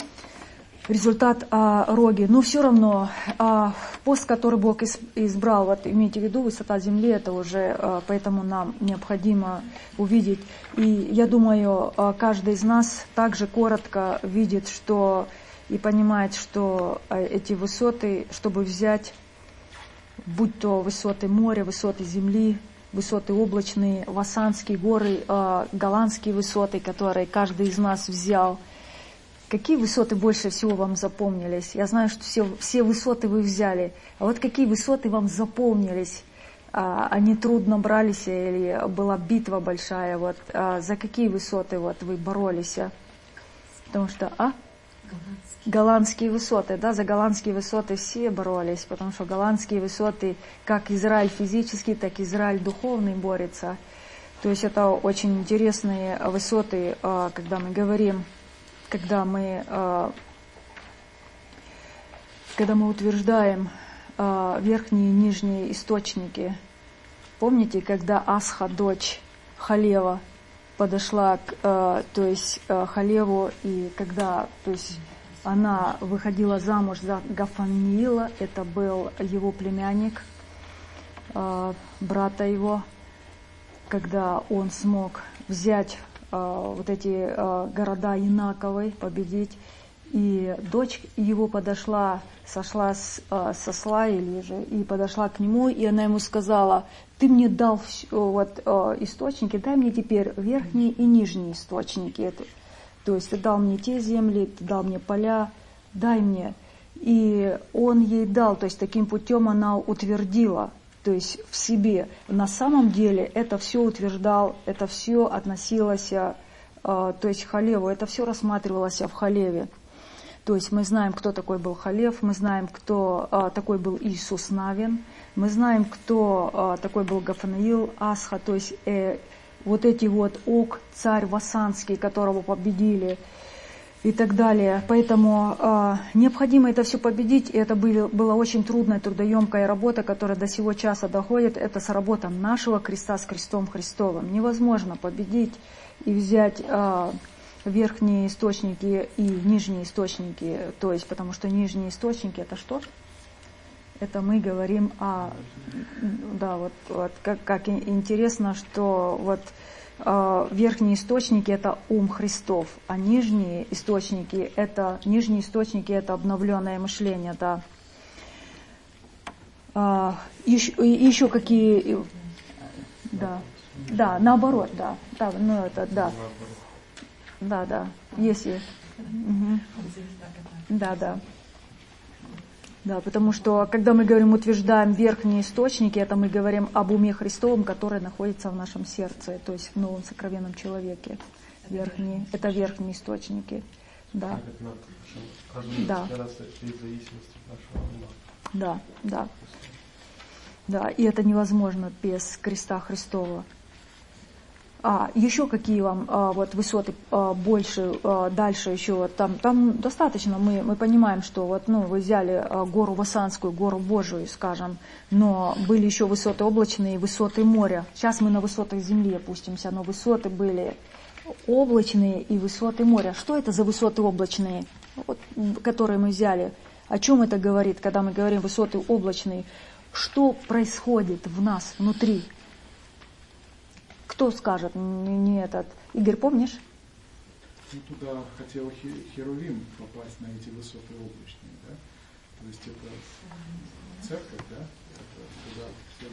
Результат о роге. Но все равно а, пост, который Бог избрал, вот имейте в виду, высота земли, это уже, а, поэтому нам необходимо увидеть. И я думаю, а, каждый из нас также коротко видит, что и понимает, что а, эти высоты, чтобы взять, будь то высоты моря, высоты земли, высоты облачные, Вассанские горы, а, голландские высоты, которые каждый из нас взял. Какие высоты больше всего вам запомнились? Я знаю, что все, все высоты вы взяли. А вот какие высоты вам запомнились? А, они трудно брались или была битва большая? Вот, а, за какие высоты вот, вы боролись? Потому что, а? Голландские. голландские высоты, да, за голландские высоты все боролись, потому что голландские высоты, как Израиль физический, так и Израиль духовный борется. То есть это очень интересные высоты, когда мы говорим, когда мы, когда мы утверждаем верхние и нижние источники. Помните, когда Асха, дочь Халева, подошла к, то есть, Халеву, и когда, то есть, она выходила замуж за Гафаниила, это был его племянник, брата его, когда он смог взять вот эти города Инаковой, победить, и дочь его подошла, сошла с, со Слаили же, и подошла к нему, и она ему сказала: ты мне дал вот, источники, дай мне теперь верхние и нижние источники. То есть ты дал мне те земли, ты дал мне поля, дай мне. И он ей дал, то есть таким путем она утвердила, то есть в себе. На самом деле это все утверждал, это все относилось, то есть Халеву, это все рассматривалось в Халеве. То есть мы знаем, кто такой был Халев, мы знаем, кто а, такой был Иисус Навин, мы знаем, кто а, такой был Гафаниил, Асха, то есть э, вот эти вот Ог, царь Вассанский, которого победили и так далее. Поэтому а, необходимо это все победить, и это были, была очень трудная, трудоемкая работа, которая до сего часа доходит. Это с работой нашего креста с крестом Христовым. Невозможно победить и взять А, верхние источники и нижние источники, то есть, потому что нижние источники это что? Это мы говорим о, да, вот, вот как, как интересно, что вот э, верхние источники это ум Христов, а нижние источники это нижние источники это обновленное мышление, да. А, еще, еще какие, да, да, наоборот, да, да, ну это, да. Да, да, если. Угу. Да, да. Да, потому что, когда мы говорим, утверждаем верхние источники, это мы говорим об уме Христовом, который находится в нашем сердце, то есть в новом сокровенном человеке. Верхние, это верхние источники. Да. Да. Да, да. Да, и это невозможно без креста Христова. А еще какие вам а, вот высоты а, больше, а, дальше еще вот там, там достаточно. Мы мы понимаем, что вот ну вы взяли а, гору Васанскую, гору Божию, скажем, но были еще высоты облачные, высоты моря. Сейчас мы на высотах земли опустимся, но высоты были облачные и высоты моря. Что это за высоты облачные, вот, которые мы взяли? О чем это говорит, когда мы говорим высоты облачные? Что происходит в нас внутри? Кто скажет? Не, не этот. Игорь, помнишь? Ну, туда хотел Херувим попасть, на эти высоты облачные, да? То есть это церковь, да? Это туда все...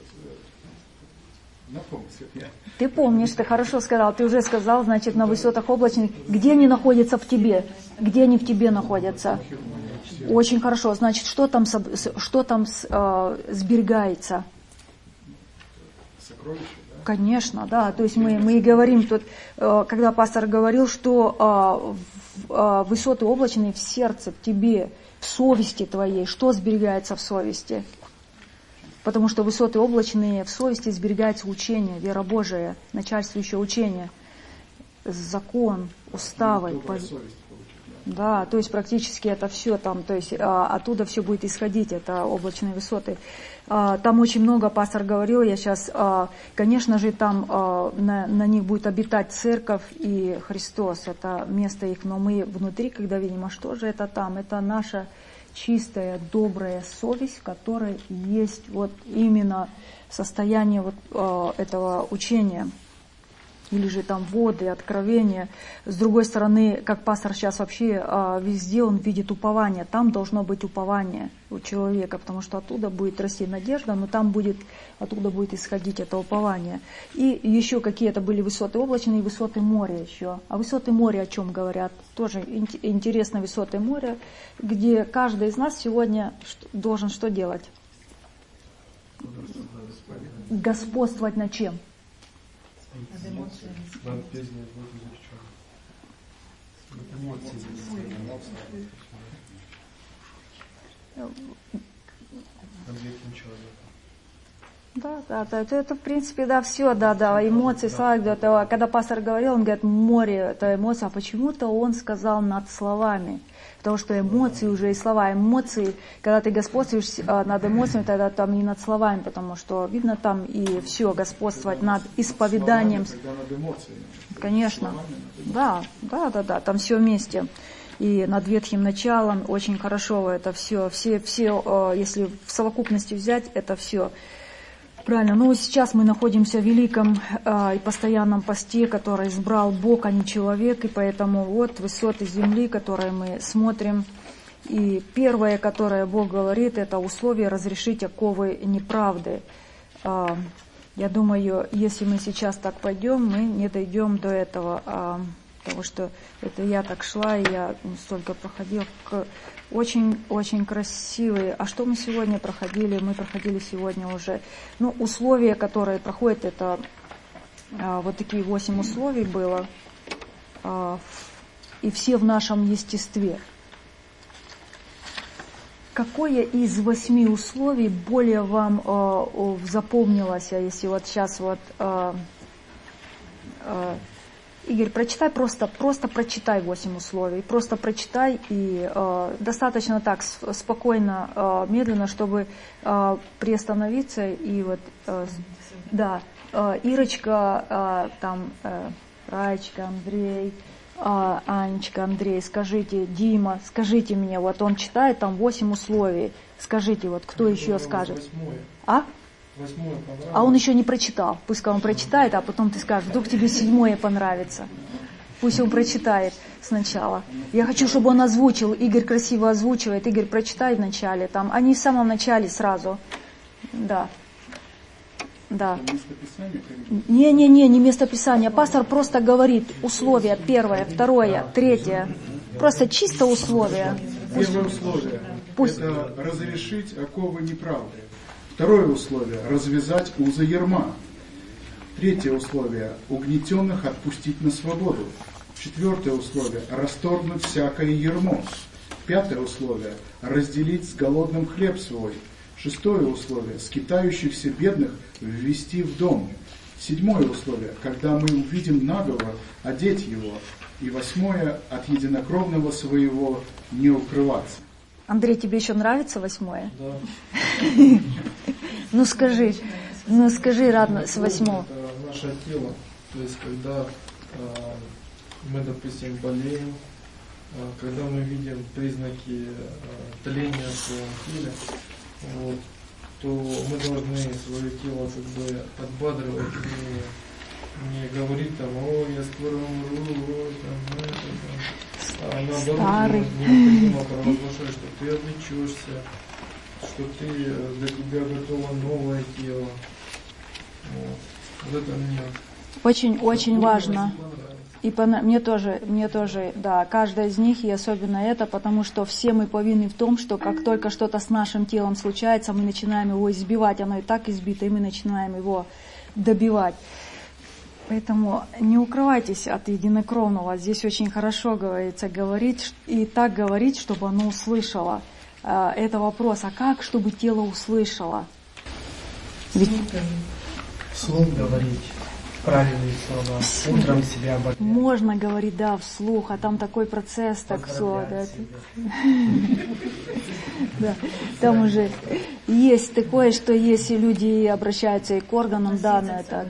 Напомни, я... Ты помнишь, ты хорошо сказал, ты уже сказал, значит, на высотах облачных. Где они находятся в тебе? Где они в тебе находятся? Очень хорошо. Значит, что там, что там э, сберегается? Сокровища. Конечно, да. То есть мы, мы и говорим тут, когда пастор говорил, что высоты облачные в сердце, в тебе, в совести твоей. Что сберегается в совести? Потому что высоты облачные в совести сберегается учение, вера Божия, начальствующее учение, закон, уставы. Да, то есть практически это все там, то есть а, оттуда все будет исходить, это облачные высоты. А, там очень много, пастор говорил, я сейчас, а, конечно же, там а, на, на них будет обитать церковь и Христос, это место их, но мы внутри, когда видим, а что же это там, это наша чистая, добрая совесть, в которой есть вот именно состояние вот а, этого учения. Или же там воды, откровения. С другой стороны, как пастор сейчас вообще везде он видит упование. Там должно быть упование у человека, потому что оттуда будет расти надежда, но там будет, оттуда будет исходить это упование. И еще какие-то были высоты облачные, высоты моря еще. А высоты моря о чем говорят? Тоже интересно высоты моря, где каждый из нас сегодня должен что делать? Господствовать над чем? Над эмоциями. Над бездной Над великим человеком. Да, да, да, это, это в принципе, да, все, да, да, эмоции, слова, это, когда пастор говорил, он говорит, море, это эмоции, а почему-то он сказал над словами, потому что эмоции уже и слова, эмоции, когда ты господствуешь над эмоциями, тогда там и над словами, потому что видно там и все, господствовать над исповеданием. Словами, над эмоциями. Конечно, да, да, да, да, там все вместе. И над ветхим началом очень хорошо это все, все, все, если в совокупности взять, это все. Правильно, ну сейчас мы находимся в великом э, и постоянном посте, который избрал Бог, а не человек, и поэтому вот высоты земли, которые мы смотрим. И первое, которое Бог говорит, это условие разрешить оковы неправды. Э, я думаю, если мы сейчас так пойдем, мы не дойдем до этого, э, потому что это я так шла, и я столько проходила к... Очень-очень красивые. А что мы сегодня проходили? Мы проходили сегодня уже, ну, условия, которые проходят, это а, вот такие восемь условий было, а, и все в нашем естестве. Какое из восьми условий более вам а, запомнилось, если вот сейчас вот... А, а, Игорь, прочитай просто, просто прочитай восемь условий, просто прочитай и э, достаточно так спокойно, э, медленно, чтобы э, приостановиться и вот, э, да, э, Ирочка, э, там, э, Раечка, Андрей, э, Анечка, Андрей, скажите, Дима, скажите мне, вот он читает там восемь условий, скажите, вот кто еще скажет? А? А он еще не прочитал. Пусть он прочитает, а потом ты скажешь, вдруг тебе седьмое понравится. Пусть он прочитает сначала. Я хочу, чтобы он озвучил. Игорь красиво озвучивает. Игорь, прочитай вначале. Там. Они в самом начале сразу. Да. Да. Не-не-не, не местописание. Пастор просто говорит условия. Первое, второе, третье. Просто чисто условия. Первое условие. Пусть. Это разрешить оковы неправды. Второе условие – развязать узы ярма. Третье условие – угнетенных отпустить на свободу. Четвертое условие – расторгнуть всякое ярмо. Пятое условие – разделить с голодным хлеб свой. Шестое условие – скитающихся бедных ввести в дом. Седьмое условие – когда мы увидим наглого, одеть его. И восьмое – от единокровного своего не укрываться. Андрей, тебе еще нравится восьмое? Да. Ну скажи, ну скажи, Радна, с восьмого. Это наше тело. То есть, когда э, мы, допустим, болеем, э, когда мы видим признаки э, тления в своем теле, вот, то мы должны свое тело как бы подбадривать, не, не говорить там, о, я скоро умру, ой, там, это, там. А наоборот, необходимо провозглашать, что ты облечешься, что ты, для тебя готово новое тело. Вот, вот это мне Очень, очень важно. И по, мне тоже, мне тоже, да, каждая из них, и особенно это, потому что все мы повинны в том, что как только что-то с нашим телом случается, мы начинаем его избивать, оно и так избито, и мы начинаем его добивать. Поэтому не укрывайтесь от единокровного. Здесь очень хорошо говорится, говорить и так говорить, чтобы оно услышало. Это вопрос, а как, чтобы тело услышало? Ведь... Вслух говорить правильные слова, утром себя ободрять. Можно говорить, да, вслух, а там такой процесс, так все, да. Да. Там уже есть такое, что если люди обращаются и к органам, да, на это,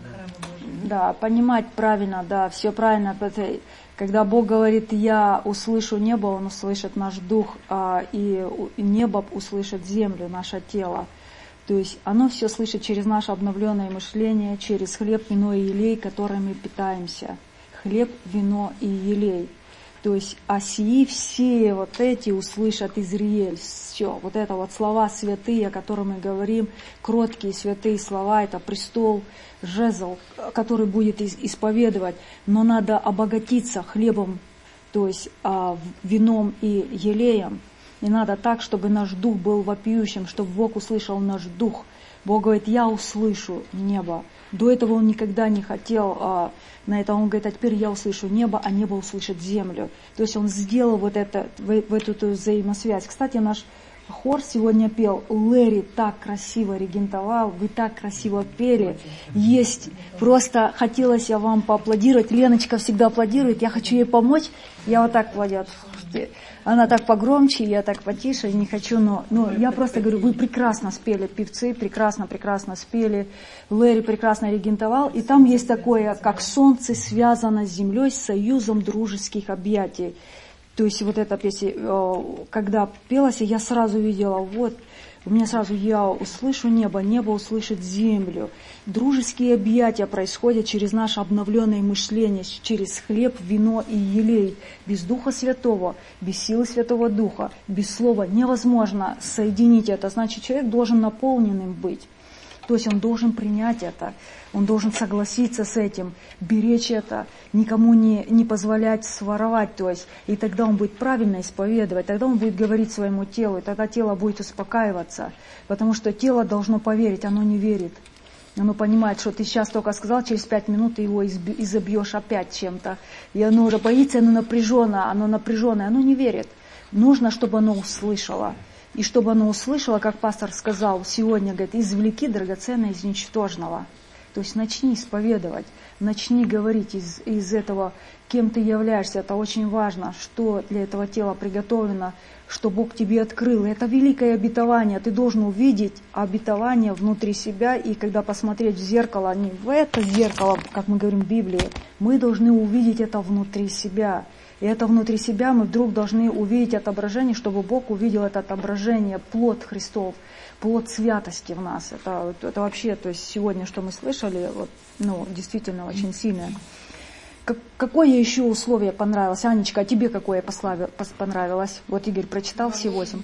да, понимать правильно, да, все правильно. Когда Бог говорит, я услышу небо, Он услышит наш дух, и небо услышит землю, наше тело. То есть оно все слышит через наше обновленное мышление, через хлеб, вино и елей, которыми мы питаемся. Хлеб, вино и елей. То есть осии все вот эти услышат Израиль. Все, вот это вот слова святые, о которых мы говорим, кроткие святые слова, это престол, жезл, который будет исповедовать. Но надо обогатиться хлебом, то есть вином и елеем. Не надо так, чтобы наш дух был вопиющим, чтобы Бог услышал наш дух. Бог говорит, я услышу небо. До этого Он никогда не хотел а, на это. Он говорит, а теперь я услышу небо, а небо услышит землю. То есть Он сделал вот это, в, в эту, эту взаимосвязь. Кстати, наш хор сегодня пел, Лэри так красиво регентовал, вы так красиво пели. Есть, просто хотелось я вам поаплодировать. Леночка всегда аплодирует, я хочу ей помочь. Я вот так аплодирую. Она так погромче, я так потише, не хочу, но, но я просто говорю, вы прекрасно спели, певцы прекрасно-прекрасно спели, Лэри прекрасно регентовал, и там есть такое, как солнце связано с землей, с союзом дружеских объятий. То есть вот эта песня, когда пелась, я сразу видела, вот, у меня сразу, я услышу небо, небо услышит землю. Дружеские объятия происходят через наше обновленное мышление, через хлеб, вино и елей. Без Духа Святого, без силы Святого Духа, без Слова невозможно соединить это. Значит, человек должен наполненным быть. То есть он должен принять это, он должен согласиться с этим, беречь это, никому не, не позволять своровать. То есть, и тогда он будет правильно исповедовать, тогда он будет говорить своему телу, и тогда тело будет успокаиваться. Потому что тело должно поверить, оно не верит. Оно понимает, что ты сейчас только сказал, через пять минут ты его изобьешь опять чем-то. И оно уже боится, оно напряженное, оно напряженное, оно не верит. Нужно, чтобы оно услышало. И чтобы оно услышало, как пастор сказал сегодня, говорит, извлеки драгоценное из ничтожного. То есть начни исповедовать, начни говорить из, из этого, кем ты являешься. Это очень важно, что для этого тела приготовлено, что Бог тебе открыл. Это великое обетование. Ты должен увидеть обетование внутри себя. И когда посмотреть в зеркало, не в это зеркало, как мы говорим в Библии, мы должны увидеть это внутри себя. И это внутри себя мы вдруг должны увидеть отображение, чтобы Бог увидел это отображение, плод Христов, плод святости в нас. Это, это вообще, то есть сегодня, что мы слышали, вот, ну, действительно очень сильное. Как, какое еще условие понравилось? Анечка, а тебе какое понравилось? Вот Игорь прочитал все восемь.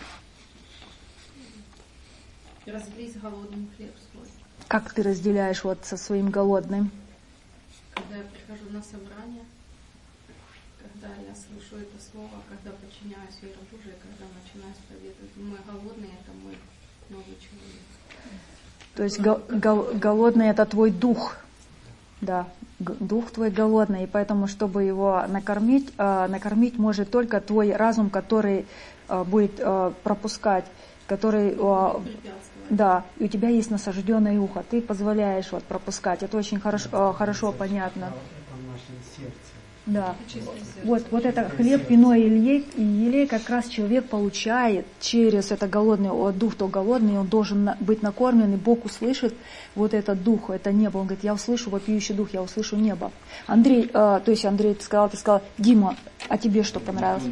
Разделить голодным хлеб свой. Как ты разделяешь вот со своим голодным? Когда я прихожу на собрание, когда я слышу это слово, когда подчиняюсь вере Божией, когда начинаю исповедовать. Мой голодный – это мой новый человек. То есть гол- гол- голодный – это твой дух. Да, дух твой голодный, и поэтому, чтобы его накормить, накормить может только твой разум, который будет пропускать, который, да, и у тебя есть насажденное ухо, ты позволяешь вот пропускать, это очень хорошо, хорошо понятно. Да, вот, вот это хлеб, вино и елей, и елей как раз человек получает через это голодный, о, дух то голодный, он должен быть накормлен, и Бог услышит вот этот дух, это небо. Он говорит, я услышу вопиющий дух, я услышу небо. Андрей, э, то есть Андрей, ты сказал, ты сказал, Дима, а тебе что понравилось?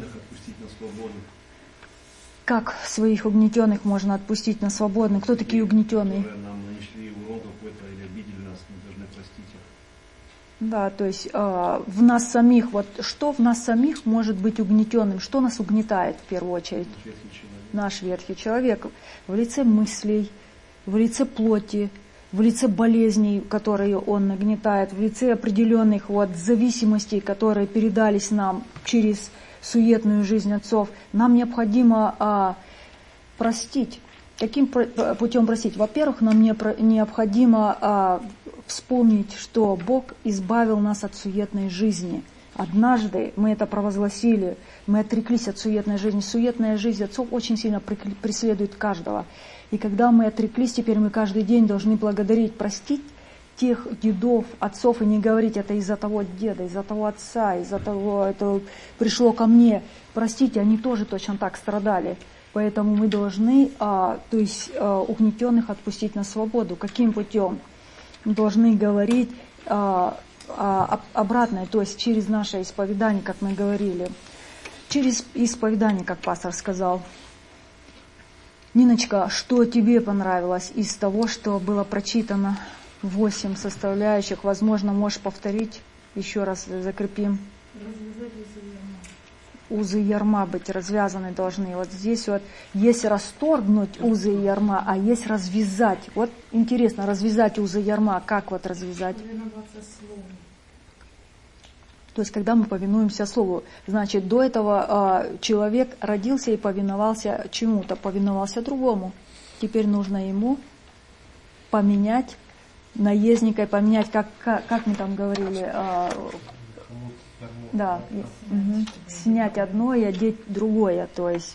Как своих угнетенных можно отпустить на свободных? Кто такие угнетенные? Да, то есть э, в нас самих, вот что в нас самих может быть угнетенным, что нас угнетает в первую очередь? Наш ветхий человек в лице мыслей, в лице плоти, в лице болезней, которые он нагнетает, в лице определенных вот зависимостей, которые передались нам через суетную жизнь отцов. Нам необходимо э, простить. Каким путем простить? Во-первых, нам необходимо а, вспомнить, что Бог избавил нас от суетной жизни. Однажды мы это провозгласили, мы отреклись от суетной жизни. Суетная жизнь отцов очень сильно преследует каждого. И когда мы отреклись, теперь мы каждый день должны благодарить, простить тех дедов, отцов, и не говорить, это из-за того деда, из-за того отца, из-за того, это пришло ко мне. Простите, они тоже точно так страдали. Поэтому мы должны, а, то есть а, угнетенных отпустить на свободу. Каким путем? Мы должны говорить а, а, обратное, то есть через наше исповедание, как мы говорили. Через исповедание, как пастор сказал. Ниночка, что тебе понравилось из того, что было прочитано? Восемь составляющих. Возможно, можешь повторить? Еще раз закрепим. Узы ярма быть развязаны должны. Вот здесь вот есть расторгнуть узы ярма, а есть развязать. Вот интересно, развязать узы ярма. Как вот развязать? То есть, когда мы повинуемся Слову. Значит, до этого э, человек родился и повиновался чему-то, повиновался другому. Теперь нужно ему поменять наездника, поменять, как, как, как мы там говорили, э, да, угу. Снять одно и одеть другое, то есть.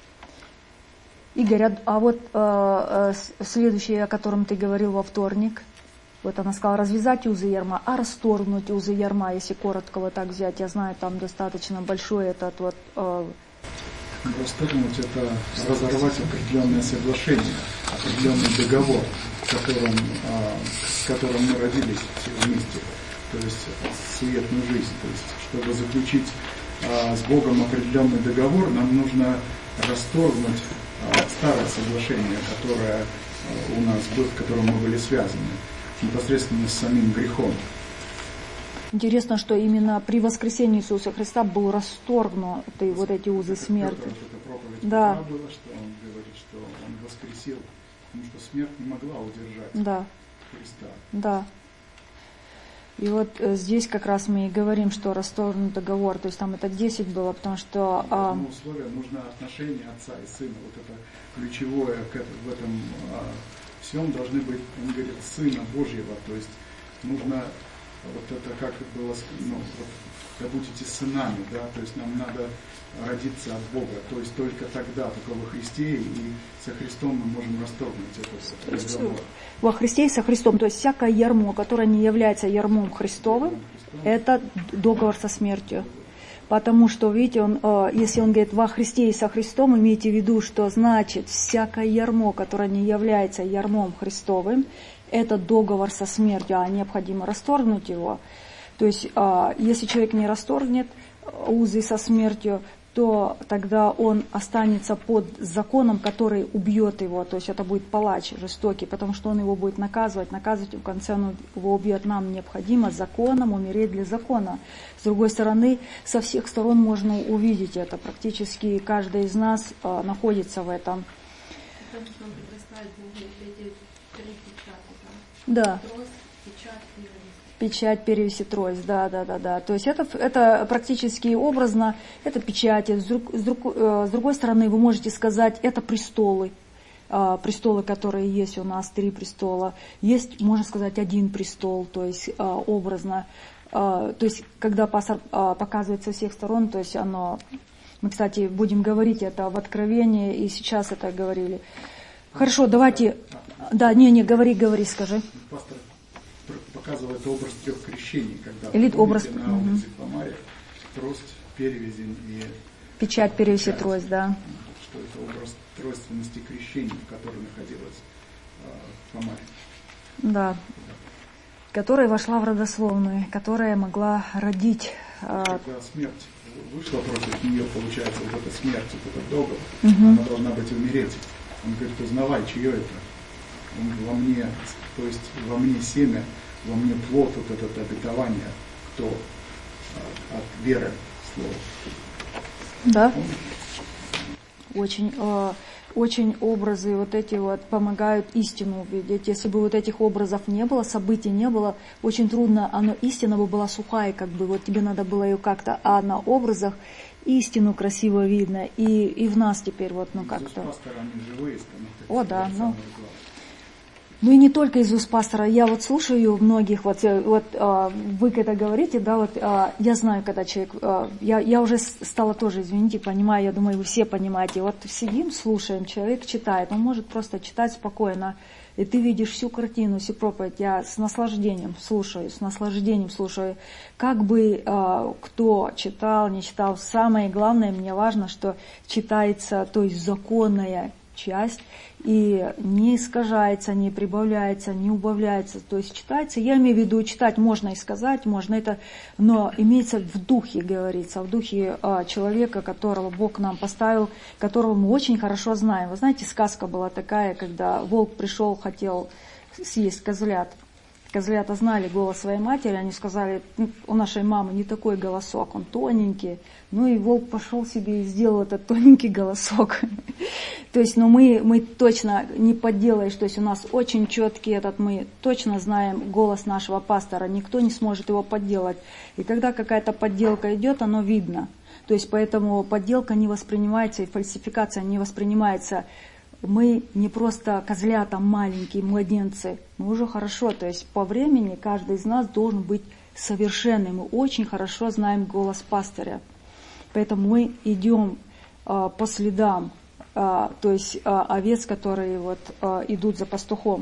Игорь, а вот э, э, следующее, о котором ты говорил во вторник, вот она сказала, развязать узы ярма, а расторгнуть узы ярма, если коротко вот так взять, я знаю, там достаточно большой этот вот... Э... Расторгнуть — это разорвать определенное соглашение, определенный договор, которым, э, с которым мы родились все вместе. То есть суетную жизнь. То есть, чтобы заключить а, с Богом определенный договор, нам нужно расторгнуть а, старое соглашение, которое а, у нас было, в котором мы были связаны непосредственно с самим грехом. Интересно, что именно при воскресении Иисуса Христа был расторгнуты вот эти узы смерти. Это проповедь да. было, что он говорит, что он воскресил, потому что смерть не могла удержать да. Христа. Да. И вот здесь как раз мы и говорим, что расторгнут договор, то есть там это десять было, потому что... А... условие нужно отношение отца и сына, вот это ключевое в этом а, всем должны быть, он говорит, сына Божьего, то есть нужно вот это как было, ну, вот, когда будете сынами, да, то есть нам надо родиться от Бога, то есть только тогда, только во Христе и со Христом мы можем расторгнуть этот договор. Во Христе и со Христом, то есть всякое ярмо, которое не является ярмом Христовым, это договор со смертью. Потому что, видите, он, если он говорит во Христе и со Христом, имейте в виду, что значит всякое ярмо, которое не является ярмом Христовым, это договор со смертью, а необходимо расторгнуть его. То есть, если человек не расторгнет узы со смертью, то тогда он останется под законом, который убьет его. То есть это будет палач жестокий, потому что он его будет наказывать. Наказывать в конце он его убьет. Нам необходимо законом умереть для закона. С другой стороны, со всех сторон можно увидеть это. Практически каждый из нас а, находится в этом. Да. Печать, перевесь и трость, да, да, да, да. То есть это, это практически образно, это печати. С, друг, с, друг, с другой стороны, вы можете сказать, это престолы. престолы, которые есть у нас, три престола. Есть, можно сказать, один престол, то есть образно. То есть, когда пастор показывает со всех сторон, то есть оно... Мы, кстати, будем говорить это в Откровении, и сейчас это говорили. Хорошо, давайте... Да, не, не, говори, говори, скажи. Пастор показывает образ трех крещений, когда Или помните, образ... на улице Фомаре трость, перевязень и... Печать, перевязь и трость, да. Что это образ тройственности крещений, в которой находилась э, Фомаре. Да. Которая вошла в родословную, которая могла родить... Э... Когда смерть вышла против нее, получается, вот эта смерть, вот этот договор, угу. она должна быть умереть. Он говорит, узнавай, чье это. Он во мне, то есть во мне семя, во мне плод вот это обетование, кто от, от веры слова. Да. Очень, э, очень образы вот эти вот помогают истину увидеть. Если бы вот этих образов не было, событий не было, очень трудно, оно истина бы была сухая, как бы вот тебе надо было ее как-то, а на образах истину красиво видно, и, и в нас теперь вот, ну как-то. О, да, ну. Ну и не только из уст пастора, я вот слушаю многих, вот, вот а, вы когда говорите, да, вот а, я знаю, когда человек, а, я, я уже стала тоже, извините, понимаю, я думаю, вы все понимаете, вот сидим, слушаем, человек читает, он может просто читать спокойно, и ты видишь всю картину, всю проповедь, я с наслаждением слушаю, с наслаждением слушаю, как бы а, кто читал, не читал, самое главное, мне важно, что читается, то есть законная часть, и не искажается, не прибавляется, не убавляется, то есть читается, я имею в виду, читать можно и сказать, можно это, но имеется в духе, говорится, в духе а, человека, которого Бог нам поставил, которого мы очень хорошо знаем. Вы знаете, сказка была такая, когда волк пришел, хотел съесть козлят. Козлята знали голос своей матери, они сказали, у нашей мамы не такой голосок, он тоненький. Ну и волк пошел себе и сделал этот тоненький голосок. То есть, ну мы, мы точно не подделаешь, то есть у нас очень четкий этот, мы точно знаем голос нашего пастора, никто не сможет его подделать. И когда какая-то подделка идет, оно видно. То есть поэтому подделка не воспринимается, и фальсификация не воспринимается. Мы не просто козлята, маленькие младенцы, мы уже хорошо, то есть по времени каждый из нас должен быть совершенным. Мы очень хорошо знаем голос пастыря. Поэтому мы идем а, по следам, а, то есть а, овец, которые вот, а, идут за пастухом.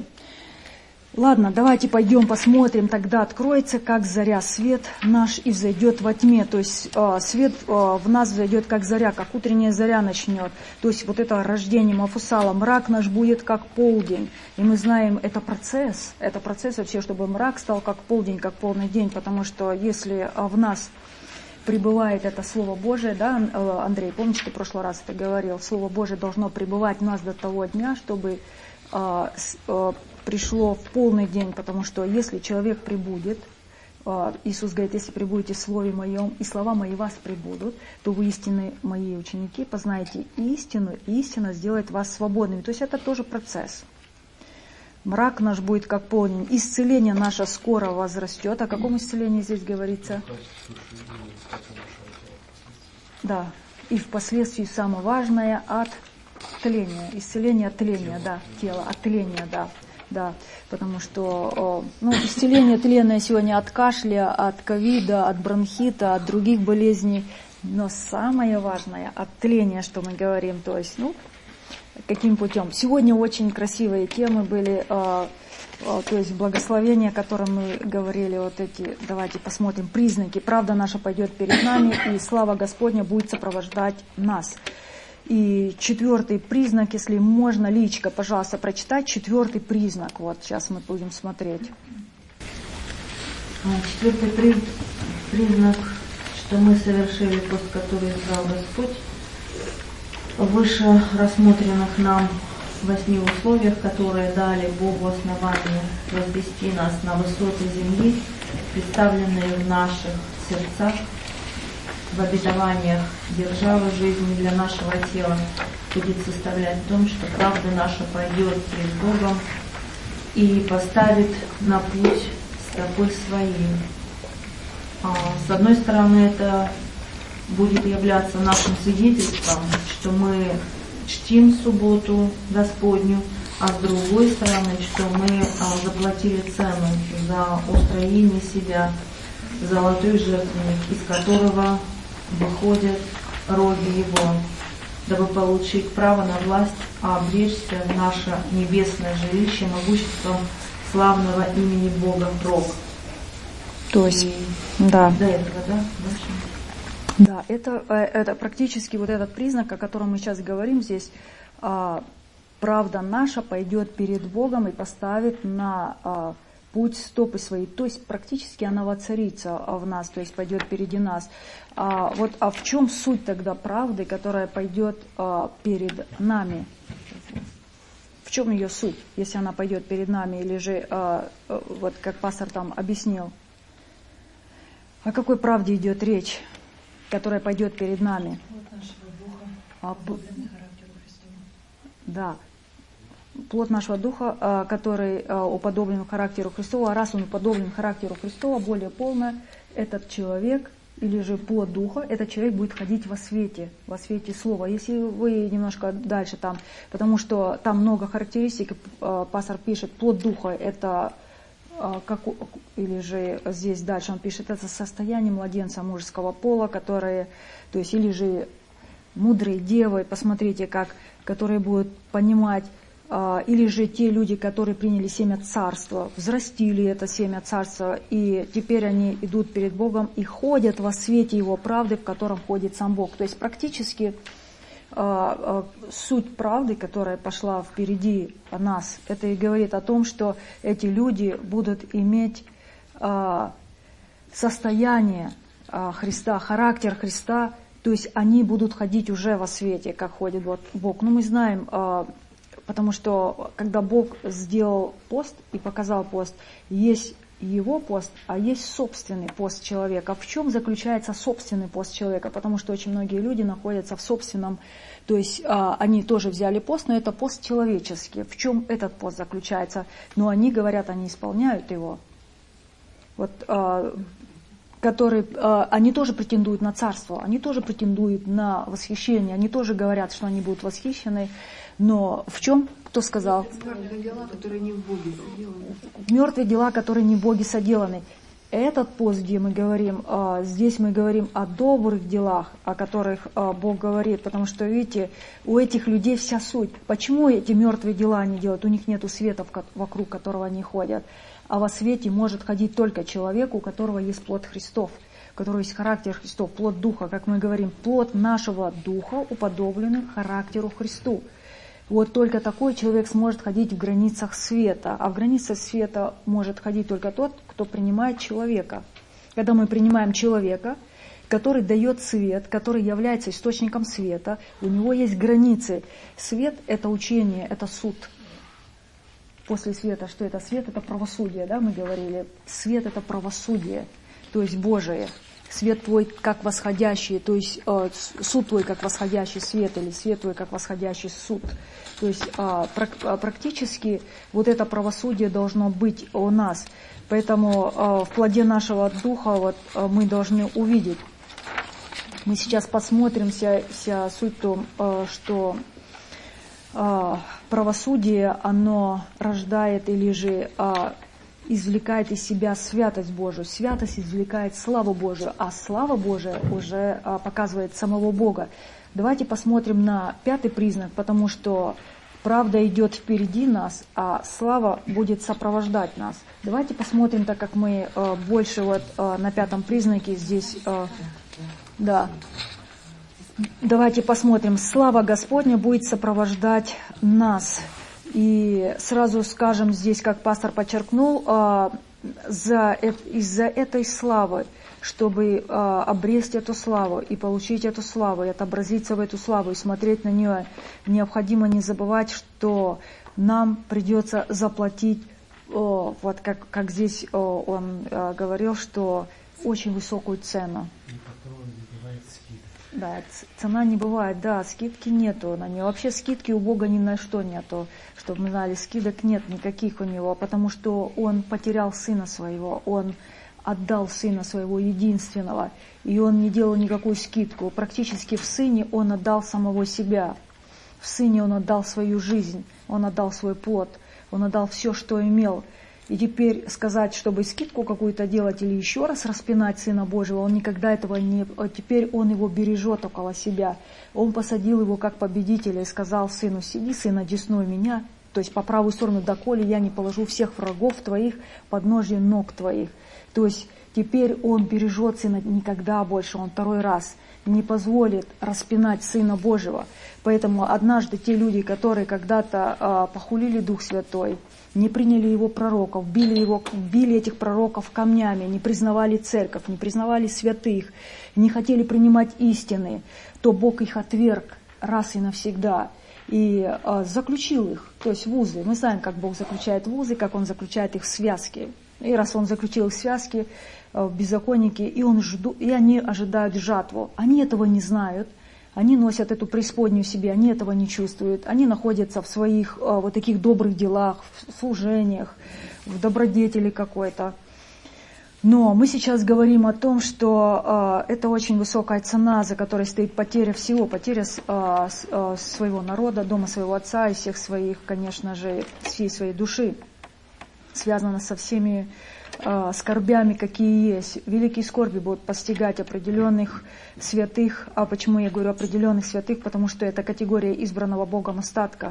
Ладно, давайте пойдем посмотрим, тогда откроется, как заря, свет наш и взойдет во тьме. То есть э, свет э, в нас взойдет, как заря, как утренняя заря начнет. То есть вот это рождение Мафусала, мрак наш будет, как полдень. И мы знаем, это процесс, это процесс вообще, чтобы мрак стал как полдень, как полный день. Потому что если э, в нас пребывает это Слово Божие, да, Андрей, помните, ты в прошлый раз это говорил, Слово Божие должно пребывать в нас до того дня, чтобы... Э, э, пришло в полный день, потому что если человек прибудет, Иисус говорит, если прибудете в Слове Моем, и слова Мои вас прибудут, то вы истинные Мои ученики, познаете истину, и истина сделает вас свободными. То есть это тоже процесс. Мрак наш будет как полдень, исцеление наше скоро возрастет. О каком исцелении здесь говорится? Да, и впоследствии самое важное от тления, исцеление от тления, да, тела, от тления, да. Да, потому что ну, исцеление тленное сегодня от кашля, от ковида, от бронхита, от других болезней. Но самое важное от тления, что мы говорим, то есть, ну, каким путем. Сегодня очень красивые темы были, то есть благословения, о котором мы говорили, вот эти, давайте посмотрим, признаки. Правда наша пойдет перед нами, и слава Господня будет сопровождать нас. И четвертый признак, если можно, Личка, пожалуйста, прочитать четвертый признак. Вот сейчас мы будем смотреть. Четвертый признак, что мы совершили пост, который избрал Господь, выше рассмотренных нам восьми условиях, которые дали Богу основание возвести нас на высоты земли, представленные в наших сердцах, в обетованиях державы жизни для нашего тела, будет составлять в том, что правда наша пойдет пред Богом и поставит на путь стопы свои. С одной стороны, это будет являться нашим свидетельством, что мы чтим субботу Господню, а с другой стороны, что мы а, заплатили цену за устроение себя, золотой жертвенник, из которого выходят роги Его, дабы получить право на власть, а обречься в наше небесное жилище могуществом славного имени Бога Рог. То есть, И да. До этого, да? Дальше. Да, это, это практически вот этот признак, о котором мы сейчас говорим здесь. А, правда наша пойдет перед Богом и поставит на а, путь стопы свои. То есть практически она воцарится в нас, то есть пойдет впереди нас. А, вот, а в чем суть тогда правды, которая пойдет а, перед нами? В чем ее суть, если она пойдет перед нами, или же, а, вот как пастор там объяснил, о какой правде идет речь, которая пойдет перед нами? Плод нашего духа, А, уподобленный характеру Христову. Да, плод нашего духа, а, который а, уподоблен характеру Христова, а раз он уподоблен характеру Христова, более полно, этот человек, или же плод духа, этот человек будет ходить во свете, во свете слова. Если вы немножко дальше там, потому что там много характеристик, а, пастор пишет, плод духа это, а, как, или же здесь дальше он пишет, это состояние младенца мужеского пола, которые, то есть, или же мудрые девы, посмотрите, как, которые будут понимать, а, или же те люди, которые приняли семя царства, взрастили это семя царства, и теперь они идут перед Богом и ходят во свете Его правды, в котором ходит сам Бог. То есть практически а, а, суть правды, которая пошла впереди нас, это и говорит о том, что эти люди будут иметь а, состояние а, Христа, характер Христа, то есть они будут ходить уже во свете, как ходит Бог. Ну, мы знаем, потому что когда Бог сделал пост и показал пост, есть его пост, а есть собственный пост человека. В чем заключается собственный пост человека? Потому что очень многие люди находятся в собственном, то есть они тоже взяли пост, но это пост человеческий. В чем этот пост заключается? Но они говорят, они исполняют его. Вот... которые, они тоже претендуют на царство, они тоже претендуют на восхищение, они тоже говорят, что они будут восхищены, но в чем, кто сказал? Мертвые дела, которые не в Боге соделаны. Мертвые дела, которые не в Боге соделаны. Этот пост, где мы говорим, здесь мы говорим о добрых делах, о которых Бог говорит, потому что, видите, у этих людей вся суть. Почему эти мертвые дела они делают? У них нету света, вокруг которого они ходят. А во свете может ходить только человек, у которого есть плод Христов, у которого есть характер Христов, плод Духа, как мы говорим, плод нашего Духа, уподобленный характеру Христу. Вот только такой человек сможет ходить в границах света, а в границах света может ходить только тот, кто принимает человека. Когда мы принимаем человека, который дает свет, который является источником света, у него есть границы. Свет – это учение, это суд. После света, что это? Свет – это правосудие, да, мы говорили. Свет – это правосудие, то есть Божие. Свет твой как восходящий, то есть э, суд твой как восходящий свет, или свет твой как восходящий суд. То есть э, практически вот это правосудие должно быть у нас. Поэтому э, в плоде нашего духа вот, э, мы должны увидеть. Мы сейчас посмотрим, вся, вся суть в том, э, что э, правосудие, оно рождает или же э, извлекает из себя святость Божию. Святость извлекает славу Божию, а слава Божия уже а, показывает самого Бога. Давайте посмотрим на пятый признак, потому что правда идет впереди нас, а слава будет сопровождать нас. Давайте посмотрим, так как мы а, больше вот а, на пятом признаке здесь, а, да. Давайте посмотрим. Слава Господня будет сопровождать нас. И сразу скажем здесь, как пастор подчеркнул, за, из-за этой славы, чтобы обрести эту славу и получить эту славу, и отобразиться в эту славу, и смотреть на нее, необходимо не забывать, что нам придется заплатить, вот как, как здесь он говорил, что очень высокую цену. Да, цена не бывает, да, скидки нету на нее. Вообще скидки у Бога ни на что нету, чтобы мы знали, скидок нет никаких у Него, потому что Он потерял Сына Своего, Он отдал Сына Своего единственного, и Он не делал никакую скидку. Практически в Сыне Он отдал самого себя. В В Сыне Он отдал свою жизнь, Он отдал свой плод, Он отдал все, что имел. И теперь сказать, чтобы скидку какую-то делать или еще раз распинать Сына Божьего, Он никогда этого не... Теперь Он его бережет около себя. Он посадил его как победителя и сказал Сыну: сиди, Сын, одесную меня, то есть по правую сторону, доколе я не положу всех врагов твоих под ножья ног твоих. То есть теперь Он бережет Сына никогда больше, Он второй раз не позволит распинать Сына Божьего. Поэтому однажды те люди, которые когда-то э, похулили Дух Святой, не приняли Его пророков, били, его, били этих пророков камнями, не признавали церковь, не признавали святых, не хотели принимать истины, то Бог их отверг раз и навсегда и э, заключил их, то есть вузы. Мы знаем, как Бог заключает вузы, как Он заключает их в связки. И раз Он заключил их в связки, э, в беззаконники, и, он жду, и они ожидают жатву. Они этого не знают. Они носят эту преисподнюю в себе, они этого не чувствуют. Они находятся в своих э, вот таких добрых делах, в служениях, в добродетели какой-то. Но мы сейчас говорим о том, что э, это очень высокая цена, за которой стоит потеря всего, потеря э, э, своего народа, дома своего отца и всех своих, конечно же, всей своей души. Связана со всеми э, скорбями, какие есть. Великие скорби будут постигать определенных святых. А почему я говорю определенных святых? Потому что это категория избранного Богом остатка.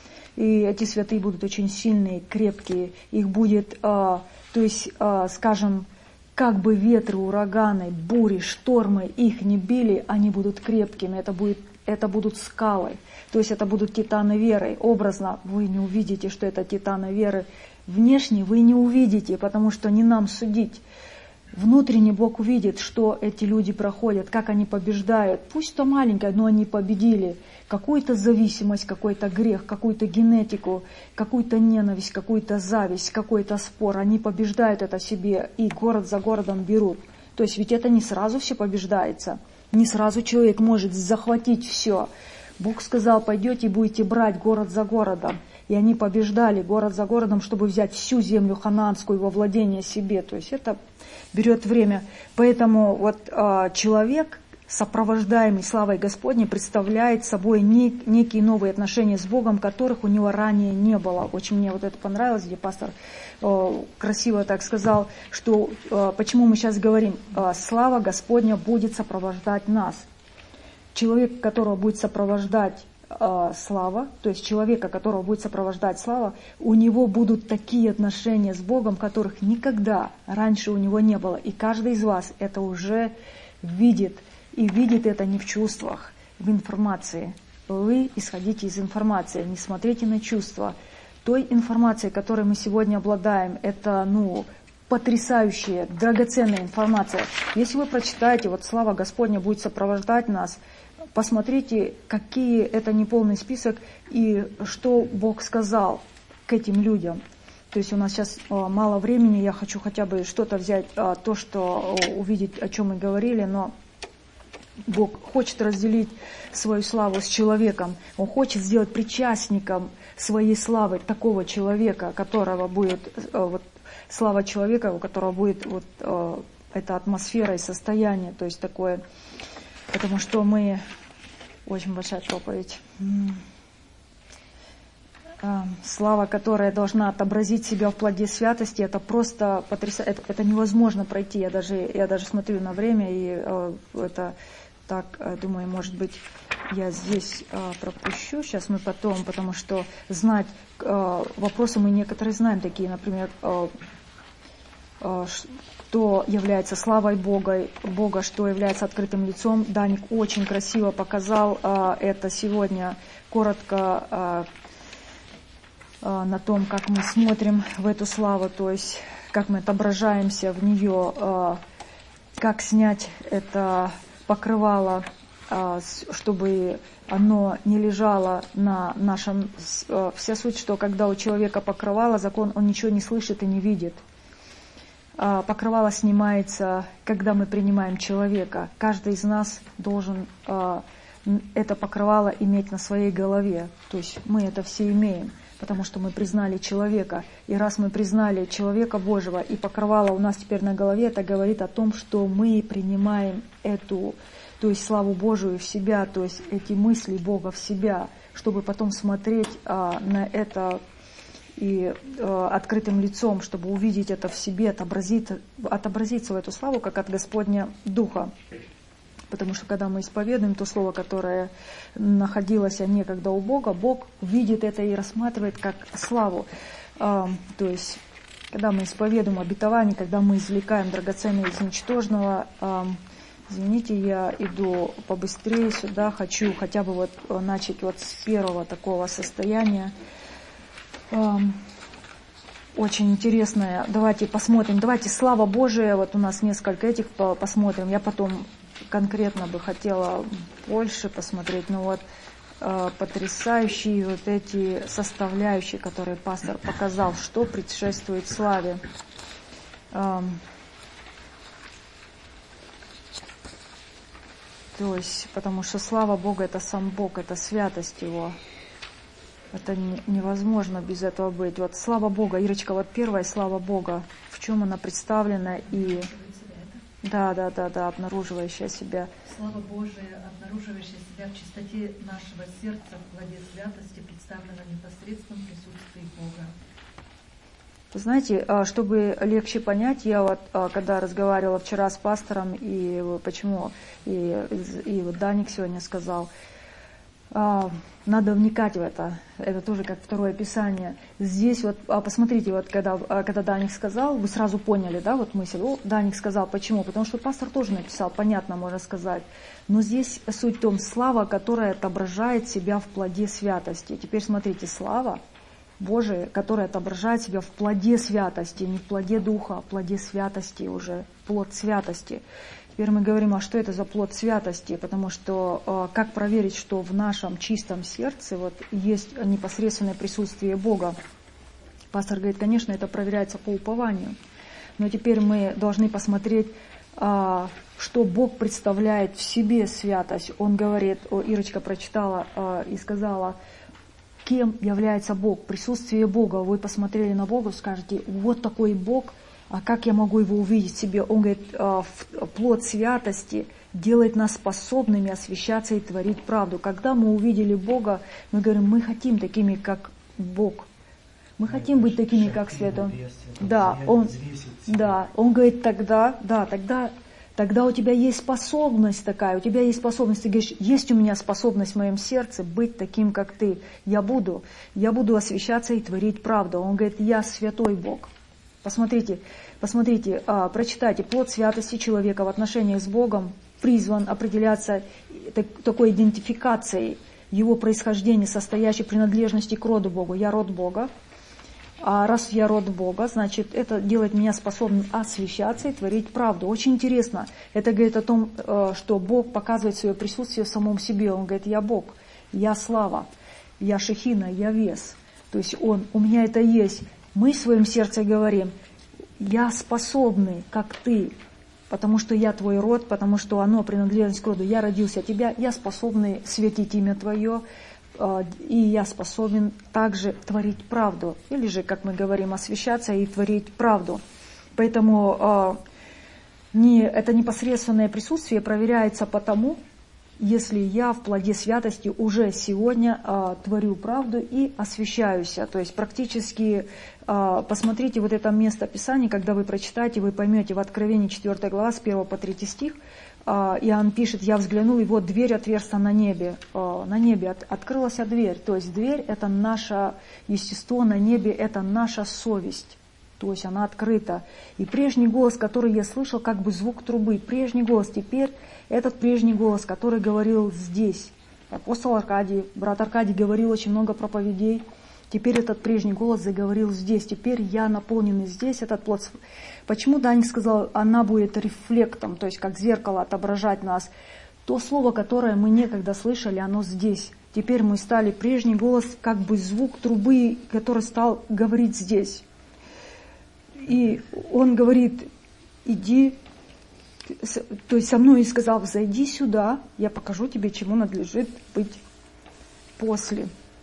И эти святые будут очень сильные, крепкие. Их будет, э, то есть, э, скажем, как бы ветры, ураганы, бури, штормы их не били, они будут крепкими. Это, будет, это будут скалы. То есть это будут титаны веры. Образно вы не увидите, что это титаны веры. Внешне вы не увидите, потому что не нам судить. Внутренне Бог увидит, что эти люди проходят, как они побеждают. Пусть то маленькое, но они победили. Какую-то зависимость, какой-то грех, какую-то генетику, какую-то ненависть, какую-то зависть, какой-то спор. Они побеждают это в себе и город за городом берут. То есть ведь это не сразу все побеждается. Не сразу человек может захватить все. Бог сказал: пойдете и будете брать город за городом. И они побеждали город за городом, чтобы взять всю землю ханаанскую во владение себе. То есть это берет время. Поэтому вот э, человек, сопровождаемый славой Господней, представляет собой нек, некие новые отношения с Богом, которых у него ранее не было. Очень мне вот это понравилось, где пастор э, красиво так сказал, что э, почему мы сейчас говорим, э, слава Господня будет сопровождать нас. Человек, которого будет сопровождать э, слава, то есть человека, которого будет сопровождать слава, у него будут такие отношения с Богом, которых никогда раньше у него не было. И каждый из вас это уже видит. И видит это не в чувствах, в информации. Вы исходите из информации, не смотрите на чувства. Той информацией, которой мы сегодня обладаем, это, ну, потрясающая, драгоценная информация. Если вы прочитаете, вот слава Господня будет сопровождать нас, посмотрите, какие это неполный список и что Бог сказал к этим людям. То есть у нас сейчас мало времени, я хочу хотя бы что-то взять, то, что увидеть, о чем мы говорили, но Бог хочет разделить свою славу с человеком. Он хочет сделать причастником своей славы такого человека, которого будет, вот, слава человека, у которого будет вот эта атмосфера и состояние, то есть такое, потому что мы, очень большая проповедь, слава, которая должна отобразить себя в плоде святости, это просто потрясающе, это, это невозможно пройти. Я даже, я даже смотрю на время, и э, это так, э, думаю, может быть, я здесь э, пропущу, сейчас мы потом, потому что знать, э, вопросы мы некоторые знаем, такие, например, э, э, что является славой Бога, Бога, что является открытым лицом. Даник очень красиво показал э, это сегодня, коротко, э, на том, как мы смотрим в эту славу, то есть как мы отображаемся в нее, как снять это покрывало, чтобы оно не лежало на нашем... Вся суть, что когда у человека покрывало, закон, он ничего не слышит и не видит. Покрывало снимается, когда мы принимаем человека. Каждый из нас должен это покрывало иметь на своей голове. То есть мы это все имеем, потому что мы признали человека. И раз мы признали человека Божьего, и покрывало у нас теперь на голове, это говорит о том, что мы принимаем эту, то есть славу Божию в себя, то есть эти мысли Бога в себя, чтобы потом смотреть а, на это и э, открытым лицом, чтобы увидеть это в себе, отобразить, отобразиться в эту славу, как от Господня Духа. Потому что когда мы исповедуем то слово, которое находилось некогда у Бога, Бог видит это и рассматривает как славу. Э, то есть, когда мы исповедуем обетование, когда мы извлекаем драгоценное из ничтожного, э, извините, я иду побыстрее сюда, хочу хотя бы вот начать вот с первого такого состояния. Очень интересное. Давайте посмотрим. Давайте слава Божия. Вот у нас несколько этих посмотрим. Я потом конкретно бы хотела больше посмотреть. Но вот э, потрясающие вот эти составляющие, которые пастор показал, что предшествует славе. Э, то есть, потому что слава Бога — это сам Бог, это святость Его. Это не, невозможно без этого быть. Вот слава Бога, Ирочка, вот первая слава Бога, в чем она представлена и... Да, да, да, да, обнаруживающая себя. Слава Божия, обнаруживающая себя в чистоте нашего сердца, в плоде святости, представлена в непосредственном присутствии Бога. Вы знаете, чтобы легче понять, я вот когда разговаривала вчера с пастором, и почему, и, и вот Даник сегодня сказал, надо вникать в это. Это тоже как второе Писание. Здесь вот, посмотрите, вот когда, когда Даник сказал, вы сразу поняли, да, вот мысль, о, Даник сказал, почему? Потому что пастор тоже написал, понятно, можно сказать. Но здесь суть в том, слава, которая отображает себя в плоде святости. Теперь смотрите, слава Божия, которая отображает себя в плоде святости, не в плоде духа, а в плоде святости уже, плод святости. Теперь мы говорим, а что это за плод святости, потому что э, как проверить, что в нашем чистом сердце вот, есть непосредственное присутствие Бога? Пастор говорит, конечно, это проверяется по упованию, но теперь мы должны посмотреть, э, что Бог представляет в себе святость. Он говорит, о, Ирочка прочитала э, и сказала, кем является Бог, присутствие Бога. Вы посмотрели на Бога, скажете, вот такой Бог. А как я могу его увидеть в себе? Он говорит, плод святости делает нас способными освящаться и творить правду. Когда мы увидели Бога, мы говорим, мы хотим такими, как Бог. Мы хотим быть такими, как Свет. Он, да, он, да, он говорит, тогда, да, тогда, тогда у тебя есть способность такая, у тебя есть способность, ты говоришь, есть у меня способность в моем сердце быть таким, как ты. Я буду, я буду освящаться и творить правду. Он говорит, я святой Бог. Посмотрите, посмотрите, а, прочитайте, плод святости человека в отношениях с Богом призван определяться так, такой идентификацией его происхождения, состоящей принадлежности к роду Богу. Я род Бога, а раз я род Бога, значит, это делает меня способным освящаться и творить правду. Очень интересно. Это говорит о том, что Бог показывает свое присутствие в самом себе. Он говорит, я Бог, я слава, я шехина, я вес. То есть он, у меня это есть. Мы в своем сердце говорим, я способный, как ты, потому что я твой род, потому что оно принадлежит к роду. Я родился от тебя, я способный светить имя твое, и я способен также творить правду. Или же, как мы говорим, освящаться и творить правду. Поэтому не, это непосредственное присутствие проверяется потому, если я в плоде святости уже сегодня а, творю правду и освящаюсь. То есть практически, а, посмотрите вот это место Писания, когда вы прочитаете, вы поймете, в Откровении четвёртая глава, с первого по третий стих, а, Иоанн пишет, я взглянул, и вот дверь отверста на небе. А, на небе от, открылась дверь. То есть дверь — это наше естество, на небе — это наша совесть. То есть она открыта. И прежний голос, который я слышал, как бы звук трубы, прежний голос, теперь этот прежний голос, который говорил здесь. Апостол Аркадий, брат Аркадий говорил очень много проповедей. Теперь этот прежний голос заговорил здесь. Теперь я наполненный здесь, этот плод. Почему Даник сказал, она будет рефлектом, то есть как зеркало отображать нас. То слово, которое мы некогда слышали, оно здесь. Теперь мы стали, прежний голос, как бы звук трубы, который стал говорить здесь. И он говорит, иди, то есть со мной и сказал, зайди сюда, я покажу тебе, чему надлежит быть после.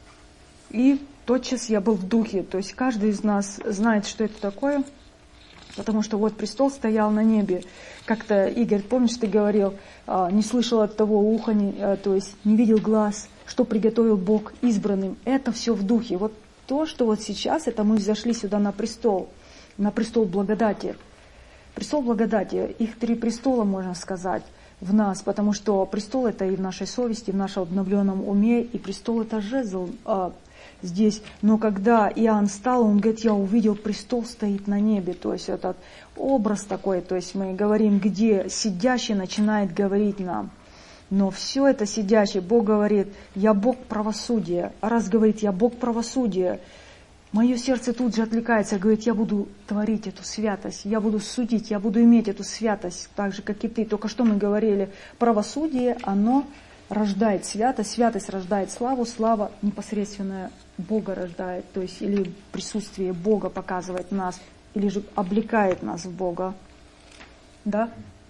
И тотчас я был в духе, то есть каждый из нас знает, что это такое, потому что вот престол стоял на небе. Как-то, Игорь, помнишь, ты говорил, не слышал от того уха, не, то есть не видел глаз, что приготовил Бог избранным. Это все в духе. Вот то, что вот сейчас, это мы взошли сюда на престол, на престол благодати. Престол благодати, их три престола, можно сказать, в нас, потому что престол это и в нашей совести, и в нашем обновленном уме, и престол это жезл а, здесь. Но когда Иоанн стал, он говорит, я увидел, престол стоит на небе, то есть этот образ такой, то есть мы говорим, где сидящий начинает говорить нам. Но все это сидящий, Бог говорит, я Бог правосудия. А раз говорит, я Бог правосудия, мое сердце тут же отвлекается, говорит, я буду творить эту святость, я буду судить, я буду иметь эту святость, так же, как и ты. Только что мы говорили, правосудие, оно рождает святость, святость рождает славу, слава непосредственно Бога рождает, то есть или присутствие Бога показывает нас, или же облекает нас в Бога. Да?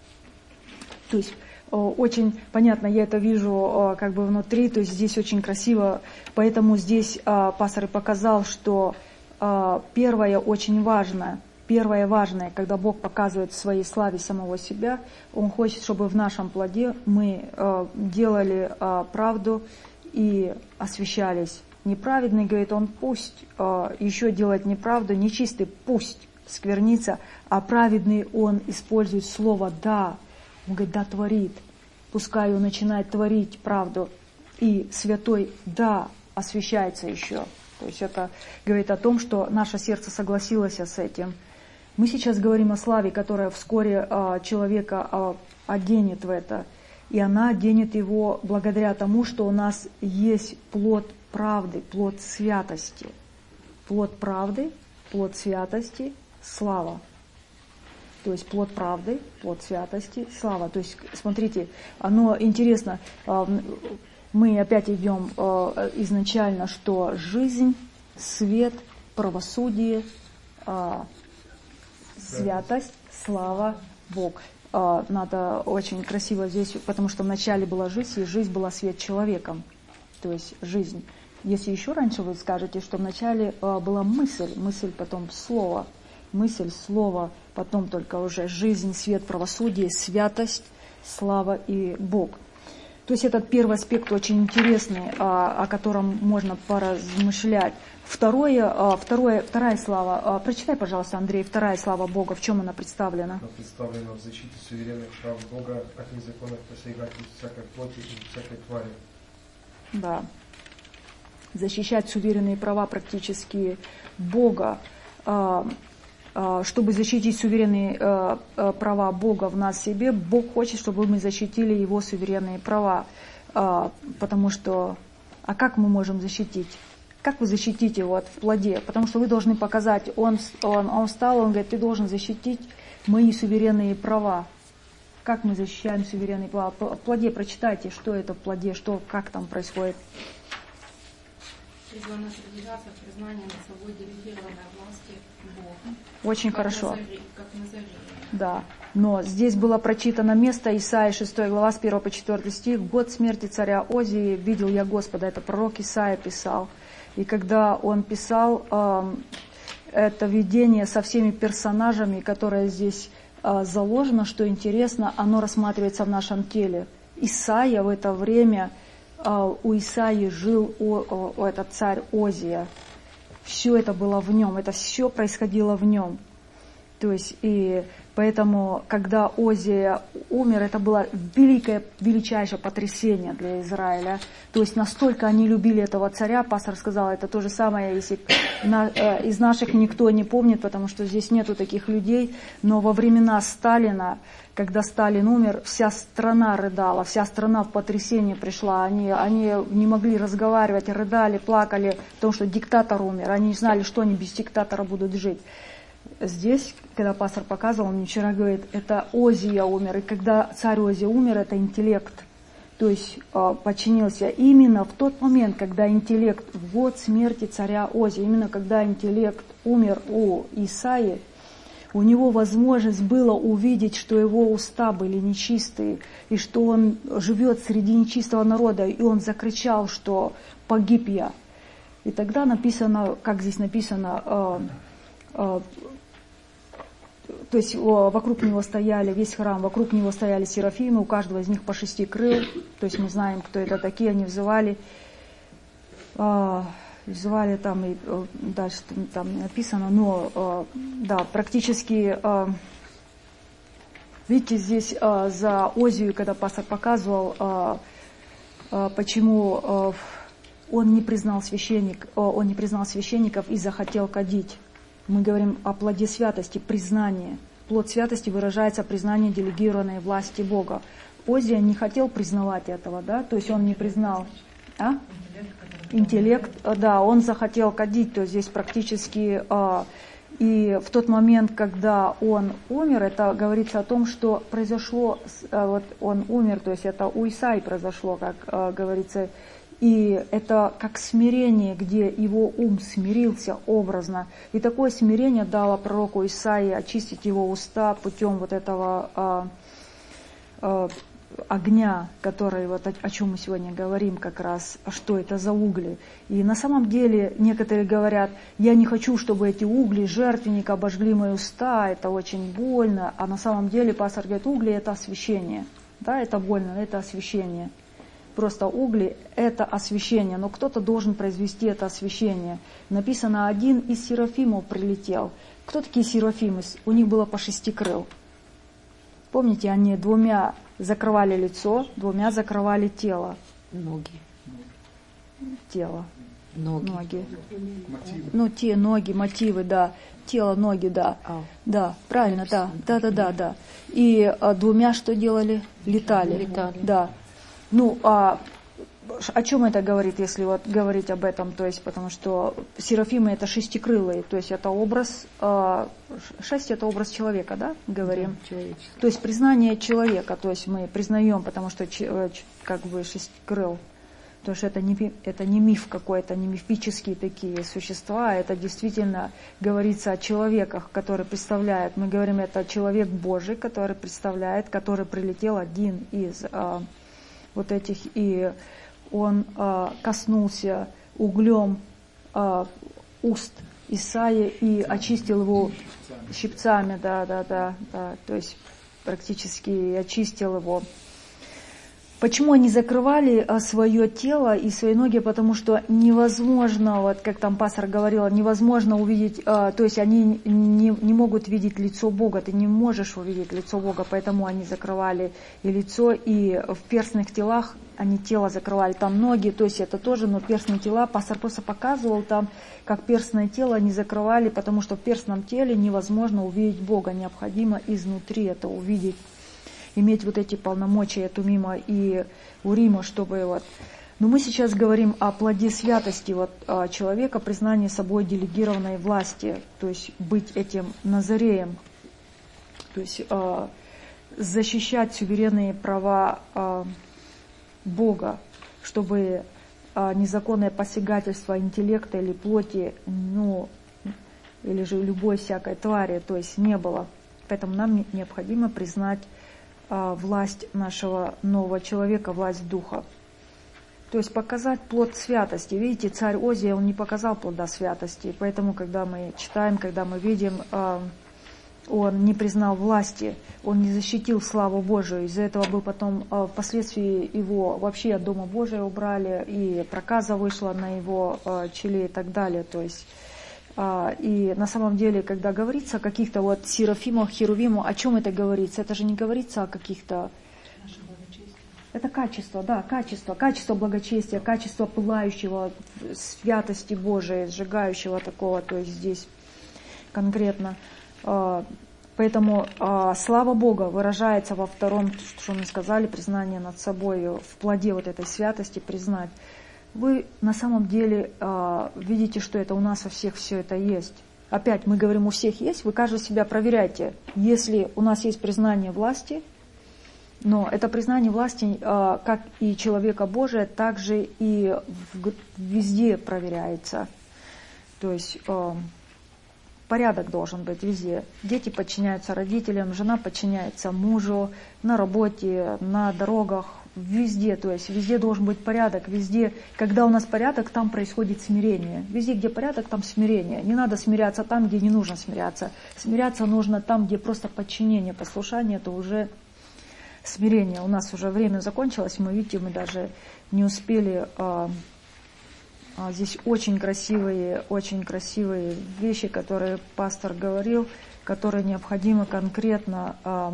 То есть очень понятно, я это вижу как бы внутри, то есть здесь очень красиво, поэтому здесь пастор и показал, что первое очень важно, первое важное, когда Бог показывает в своей славе самого себя, Он хочет, чтобы в нашем плоде мы делали правду и освящались. Неправедный, говорит Он, пусть еще делает неправду, нечистый пусть сквернится, а праведный он использует слово «да». Он говорит, да, творит. Пускай он начинает творить правду. И святой, да, освящается еще. То есть это говорит о том, что наше сердце согласилось с этим. Мы сейчас говорим о славе, которая вскоре а, человека а, оденет в это. И она оденет его благодаря тому, что у нас есть плод правды, плод святости. Плод правды, плод святости, слава. То есть плод правды, плод святости, слава. То есть, смотрите, оно интересно, мы опять идем изначально, что жизнь, свет, правосудие, святость, слава, Бог. Надо очень красиво здесь, потому что вначале была жизнь, и жизнь была свет человеком. То есть жизнь. Если еще раньше вы скажете, что вначале была мысль, мысль потом слово, мысль, слово, потом только уже жизнь, свет, правосудие, святость, слава и Бог. То есть этот первый аспект очень интересный, о котором можно поразмышлять. Второе, второе, вторая слава, прочитай, пожалуйста, Андрей, вторая слава Бога, в чем она представлена? Она представлена в защите суверенных прав Бога от незаконных посягательств всякой плоти и всякой твари. Да. Защищать суверенные права практически Бога, чтобы защитить суверенные права Бога в нас себе, Бог хочет, чтобы мы защитили Его суверенные права. Потому что, а как мы можем защитить? Как вы защитите его в плоде? Потому что вы должны показать, он, он, он встал, он говорит, ты должен защитить мои суверенные права. Как мы защищаем суверенные права? В плоде прочитайте, что это в плоде, что, как там происходит. Призвано продвигаться в признании над собой делегированной власти Бога. Очень как хорошо. Назаре, как Назаре. Да. Но здесь было прочитано место Исаия шестая глава с первого по четвёртый стих. В год смерти царя Озии видел я Господа. Это пророк Исаия писал. И когда он писал э, это видение со всеми персонажами, которое здесь э, заложено, что интересно, оно рассматривается в нашем теле. Исаия в это время... У Исаии жил о, о, этот царь Озия. Все это было в нем, это все происходило в нем. То есть, и поэтому, когда Озия умер, это было великое, величайшее потрясение для Израиля. То есть, настолько они любили этого царя, пастор сказал, это то же самое, если на, э, из наших никто не помнит, потому что здесь нету таких людей, но во времена Сталина, когда Сталин умер, вся страна рыдала, вся страна в потрясение пришла. Они, они не могли разговаривать, рыдали, плакали, потому что диктатор умер. Они не знали, что они без диктатора будут жить. Здесь, когда пастор показывал, он мне вчера говорит, это Озия умер. И когда царь Озия умер, это интеллект. То есть подчинился именно в тот момент, когда интеллект, в год смерти царя Озия, именно когда интеллект умер у Исаии, у него возможность было увидеть, что его уста были нечистые, и что он живет среди нечистого народа, и он закричал, что погиб я. И тогда написано, как здесь написано, э, э, то есть о, вокруг него стояли, весь храм, вокруг него стояли серафимы, у каждого из них по шести крыл, то есть мы знаем, кто это такие, они взывали. э, звали там, и э, дальше там не написано, но э, да, практически, э, видите, здесь э, за Озию, когда пастор показывал, э, э, почему э, он не признал священник, э, он не признал священников и захотел кадить. Мы говорим о плоде святости, признание. Плод святости выражается признание делегированной власти Бога. Озия не хотел признавать этого, да, то есть он не признал. А? Интеллект, да, он захотел кадить, то есть здесь практически, э, и в тот момент, когда он умер, это говорится о том, что произошло, э, вот он умер, то есть это у Исаии произошло, как э, говорится, и это как смирение, где его ум смирился образно, и такое смирение дало пророку Исаии очистить его уста путем вот этого э, э, огня, который, вот о, о чем мы сегодня говорим как раз, что это за угли. И на самом деле некоторые говорят, я не хочу, чтобы эти угли жертвенника обожгли мои уста, это очень больно, а на самом деле пастор говорит, угли это освящение, да, это больно, это освящение. Просто угли это освящение, но кто-то должен произвести это освящение. Написано, один из серафимов прилетел. Кто такие серафимы? У них было по шести крыл. Помните, они двумя закрывали лицо, двумя закрывали тело. Ноги. Тело. Ноги. Ноги. Ну, те ноги, мотивы, да. Тело, ноги, да. А. Да, правильно, да. Да, да, да, да. И а, двумя что делали? Летали. Летали. Да. Ну, а о чем это говорит, если вот говорить об этом? То есть, потому что серафимы это шестикрылые, то есть это образ, э, шесть это образ человека, да, говорим? Да, то есть признание человека, то есть мы признаем, потому что как бы шесть крыл, то есть это не, это не миф какой-то, не мифические такие существа, это действительно говорится о человеках, которые представляют, мы говорим, это человек Божий, который представляет, который прилетел один из э, вот этих, и он э, коснулся углем э, уст Исаии и очистил его щипцами, да, да, да, да, то есть практически очистил его. Почему они закрывали а, свое тело и свои ноги? Потому что невозможно, вот как там пастор говорила, невозможно увидеть, а, то есть они не, не могут видеть лицо Бога, ты не можешь увидеть лицо Бога, поэтому они закрывали и лицо, и в перстных телах они тело закрывали, там ноги, то есть это тоже, но перстные тела, пастор просто показывал там, как перстное тело они закрывали, потому что в перстном теле невозможно увидеть Бога, необходимо изнутри это увидеть, иметь вот эти полномочия Тумима и Урима, чтобы вот... Но мы сейчас говорим о плоде святости вот, человека, признании собой делегированной власти, то есть быть этим Назареем, то есть э, защищать суверенные права э, Бога, чтобы э, незаконное посягательство интеллекта или плоти, ну, или же любой всякой твари, то есть не было. Поэтому нам необходимо признать власть нашего нового человека, власть Духа. То есть показать плод святости. Видите, царь Озия, он не показал плода святости. Поэтому, когда мы читаем, когда мы видим, он не признал власти, он не защитил славу Божию. Из-за этого был потом, впоследствии его вообще от Дома Божия убрали, и проказа вышла на его челе и так далее. То есть и на самом деле, когда говорится о каких-то вот серафимах, херувимах, о чем это говорится? Это же не говорится о каких-то... Это качество, да, качество, качество благочестия, качество пылающего святости Божией, сжигающего такого, то есть здесь конкретно. Поэтому слава Бога выражается во втором, что мы сказали, признание над собой, в плоде вот этой святости признать. Вы на самом деле э, видите, что это у нас у всех все это есть. Опять мы говорим, у всех есть, вы каждый себя проверяйте. Если у нас есть признание власти, но это признание власти, э, как и человека Божия, также и в, везде проверяется. То есть э, порядок должен быть везде. Дети подчиняются родителям, жена подчиняется мужу, на работе, на дорогах, везде, то есть везде должен быть порядок, везде, когда у нас порядок, там происходит смирение. Везде, где порядок, там смирение. Не надо смиряться там, где не нужно смиряться. Смиряться нужно там, где просто подчинение, послушание, это уже смирение. У нас уже время закончилось, мы видите, мы даже не успели э, Здесь очень красивые, очень красивые вещи, которые пастор говорил, которые необходимо конкретно э,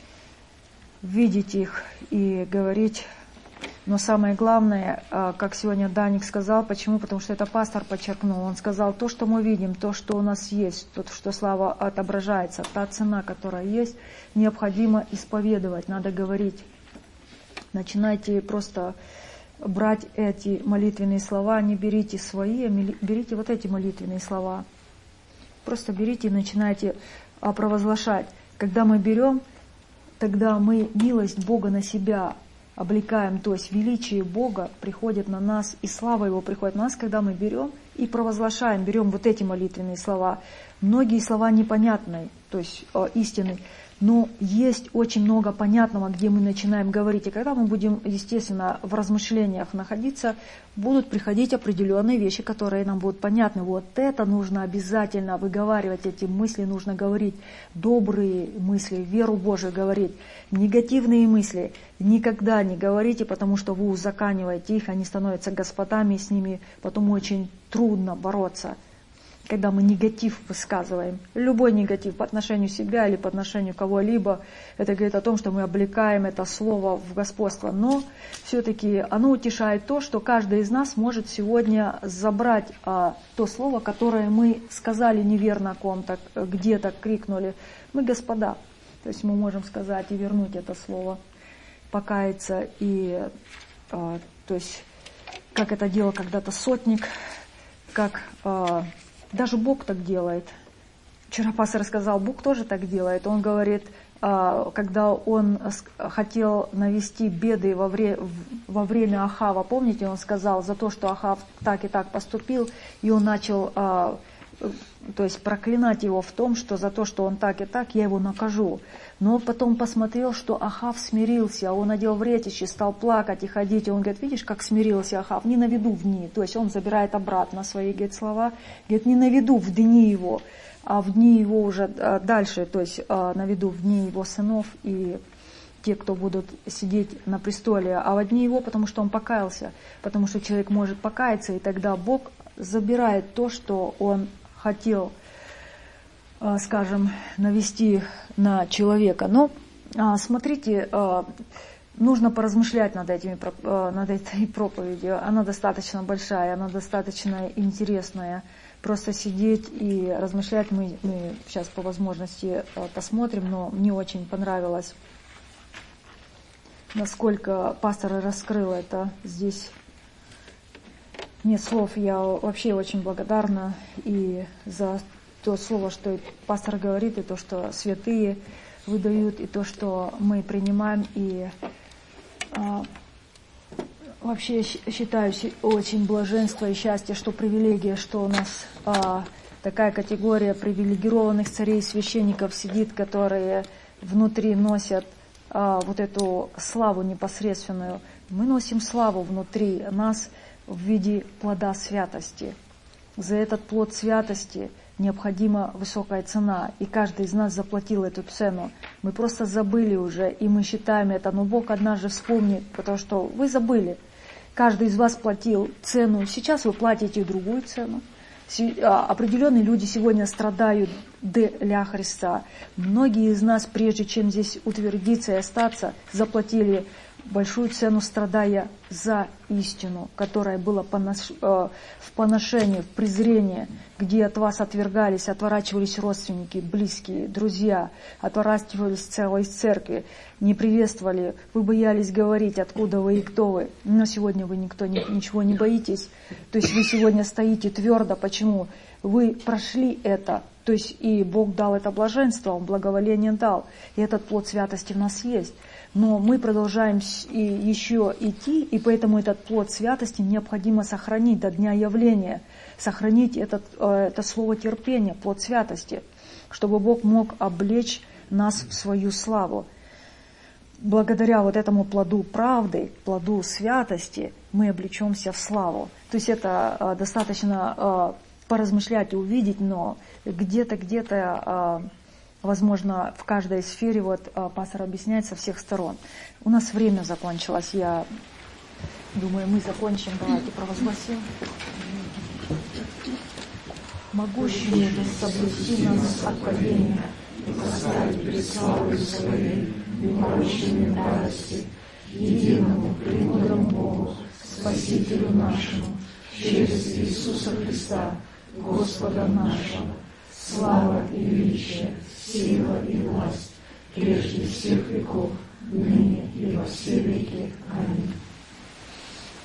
видеть их и говорить. Но самое главное, э, как сегодня Даник сказал, почему? Потому что это пастор подчеркнул. Он сказал, то, что мы видим, то, что у нас есть, то, что слава отображается, та цена, которая есть, необходимо исповедовать, надо говорить. Начинайте просто брать эти молитвенные слова, не берите свои, а берите вот эти молитвенные слова. Просто берите и начинайте провозглашать. Когда мы берем, тогда мы милость Бога на себя облекаем, то есть величие Бога приходит на нас, и слава Его приходит на нас, когда мы берем и провозглашаем, берем вот эти молитвенные слова. Многие слова непонятные, то есть э, истины, но есть очень много понятного, где мы начинаем говорить. И когда мы будем, естественно, в размышлениях находиться, будут приходить определенные вещи, которые нам будут понятны. Вот это нужно обязательно выговаривать, эти мысли нужно говорить. Добрые мысли, веру Божию говорить. Негативные мысли никогда не говорите, потому что вы узаканиваете их, они становятся господами, с ними потом очень трудно бороться. Когда мы негатив высказываем, любой негатив по отношению себя или по отношению кого-либо, это говорит о том, что мы облекаем это слово в господство. Но все-таки оно утешает то, что каждый из нас может сегодня забрать а, то слово, которое мы сказали неверно о ком-то, где-то крикнули. Мы господа. То есть мы можем сказать и вернуть это слово, покаяться. И, а, то есть, как это делал когда-то сотник, как... А, Даже Бог так делает. Вчера пастор сказал, Бог тоже так делает. Он говорит, когда он хотел навести беды во время, во время Ахава, помните, он сказал за то, что Ахав так и так поступил, и он начал, то есть проклинать его в том, что за то, что он так и так, я его накажу. Но потом посмотрел, что Ахав смирился, он надел вретище, стал плакать и ходить. И он говорит, видишь, как смирился Ахав, не на виду в дни. То есть он забирает обратно свои, говорит, слова. Говорит, не на виду в дни его, а в дни его уже дальше, то есть на виду в дни его сынов и те, кто будут сидеть на престоле. А в дни его, потому что он покаялся, потому что человек может покаяться, и тогда Бог забирает то, что он хотел, скажем, навести на человека. Но смотрите, нужно поразмышлять над, этими, над этой проповедью. Она достаточно большая, она достаточно интересная. Просто сидеть и размышлять мы, мы сейчас по возможности посмотрим, но мне очень понравилось, насколько пастор раскрыл это здесь. Нет слов, я вообще очень благодарна и за то слово, что пастор говорит, и то, что святые выдают, и то, что мы принимаем. И а, вообще считаю очень блаженство и счастье, что привилегия, что у нас а, такая категория привилегированных царей и священников сидит, которые внутри носят а, вот эту славу непосредственную. Мы носим славу внутри нас в виде плода святости. За этот плод святости необходима высокая цена, и каждый из нас заплатил эту цену. Мы просто забыли уже, и мы считаем это, но Бог однажды вспомнит, потому что вы забыли. Каждый из вас платил цену, сейчас вы платите другую цену. Определенные люди сегодня страдают для Христа. Многие из нас, прежде чем здесь утвердиться и остаться, заплатили большую цену, страдая за истину, которая была в поношении, в презрении, где от вас отвергались, отворачивались родственники, близкие, друзья, отворачивались целой церкви, не приветствовали, вы боялись говорить, откуда вы и кто вы. Но сегодня вы никто ничего не боитесь. То есть вы сегодня стоите твердо. Почему? Вы прошли это. То есть и Бог дал это блаженство, Он благоволение дал. И этот плод святости в нас есть. Но мы продолжаем и еще идти, и поэтому этот плод святости необходимо сохранить до дня явления. Сохранить этот, это слово терпения, плод святости, чтобы Бог мог облечь нас в свою славу. Благодаря вот этому плоду правды, плоду святости, мы облечемся в славу. То есть это достаточно поразмышлять и увидеть, но где-то, где-то, возможно, в каждой сфере вот пастор объясняет со всех сторон. У нас время закончилось, я думаю, мы закончим, давайте провозгласим. могущий соблюсти нас от падения и поставить пред славой Своей непорочными радости, единому премудрому Богу, Спасителю нашему, через Иисуса Христа, Господа нашего, слава и величие, сила и власть, прежде всех веков, ныне и во все веки. Аминь.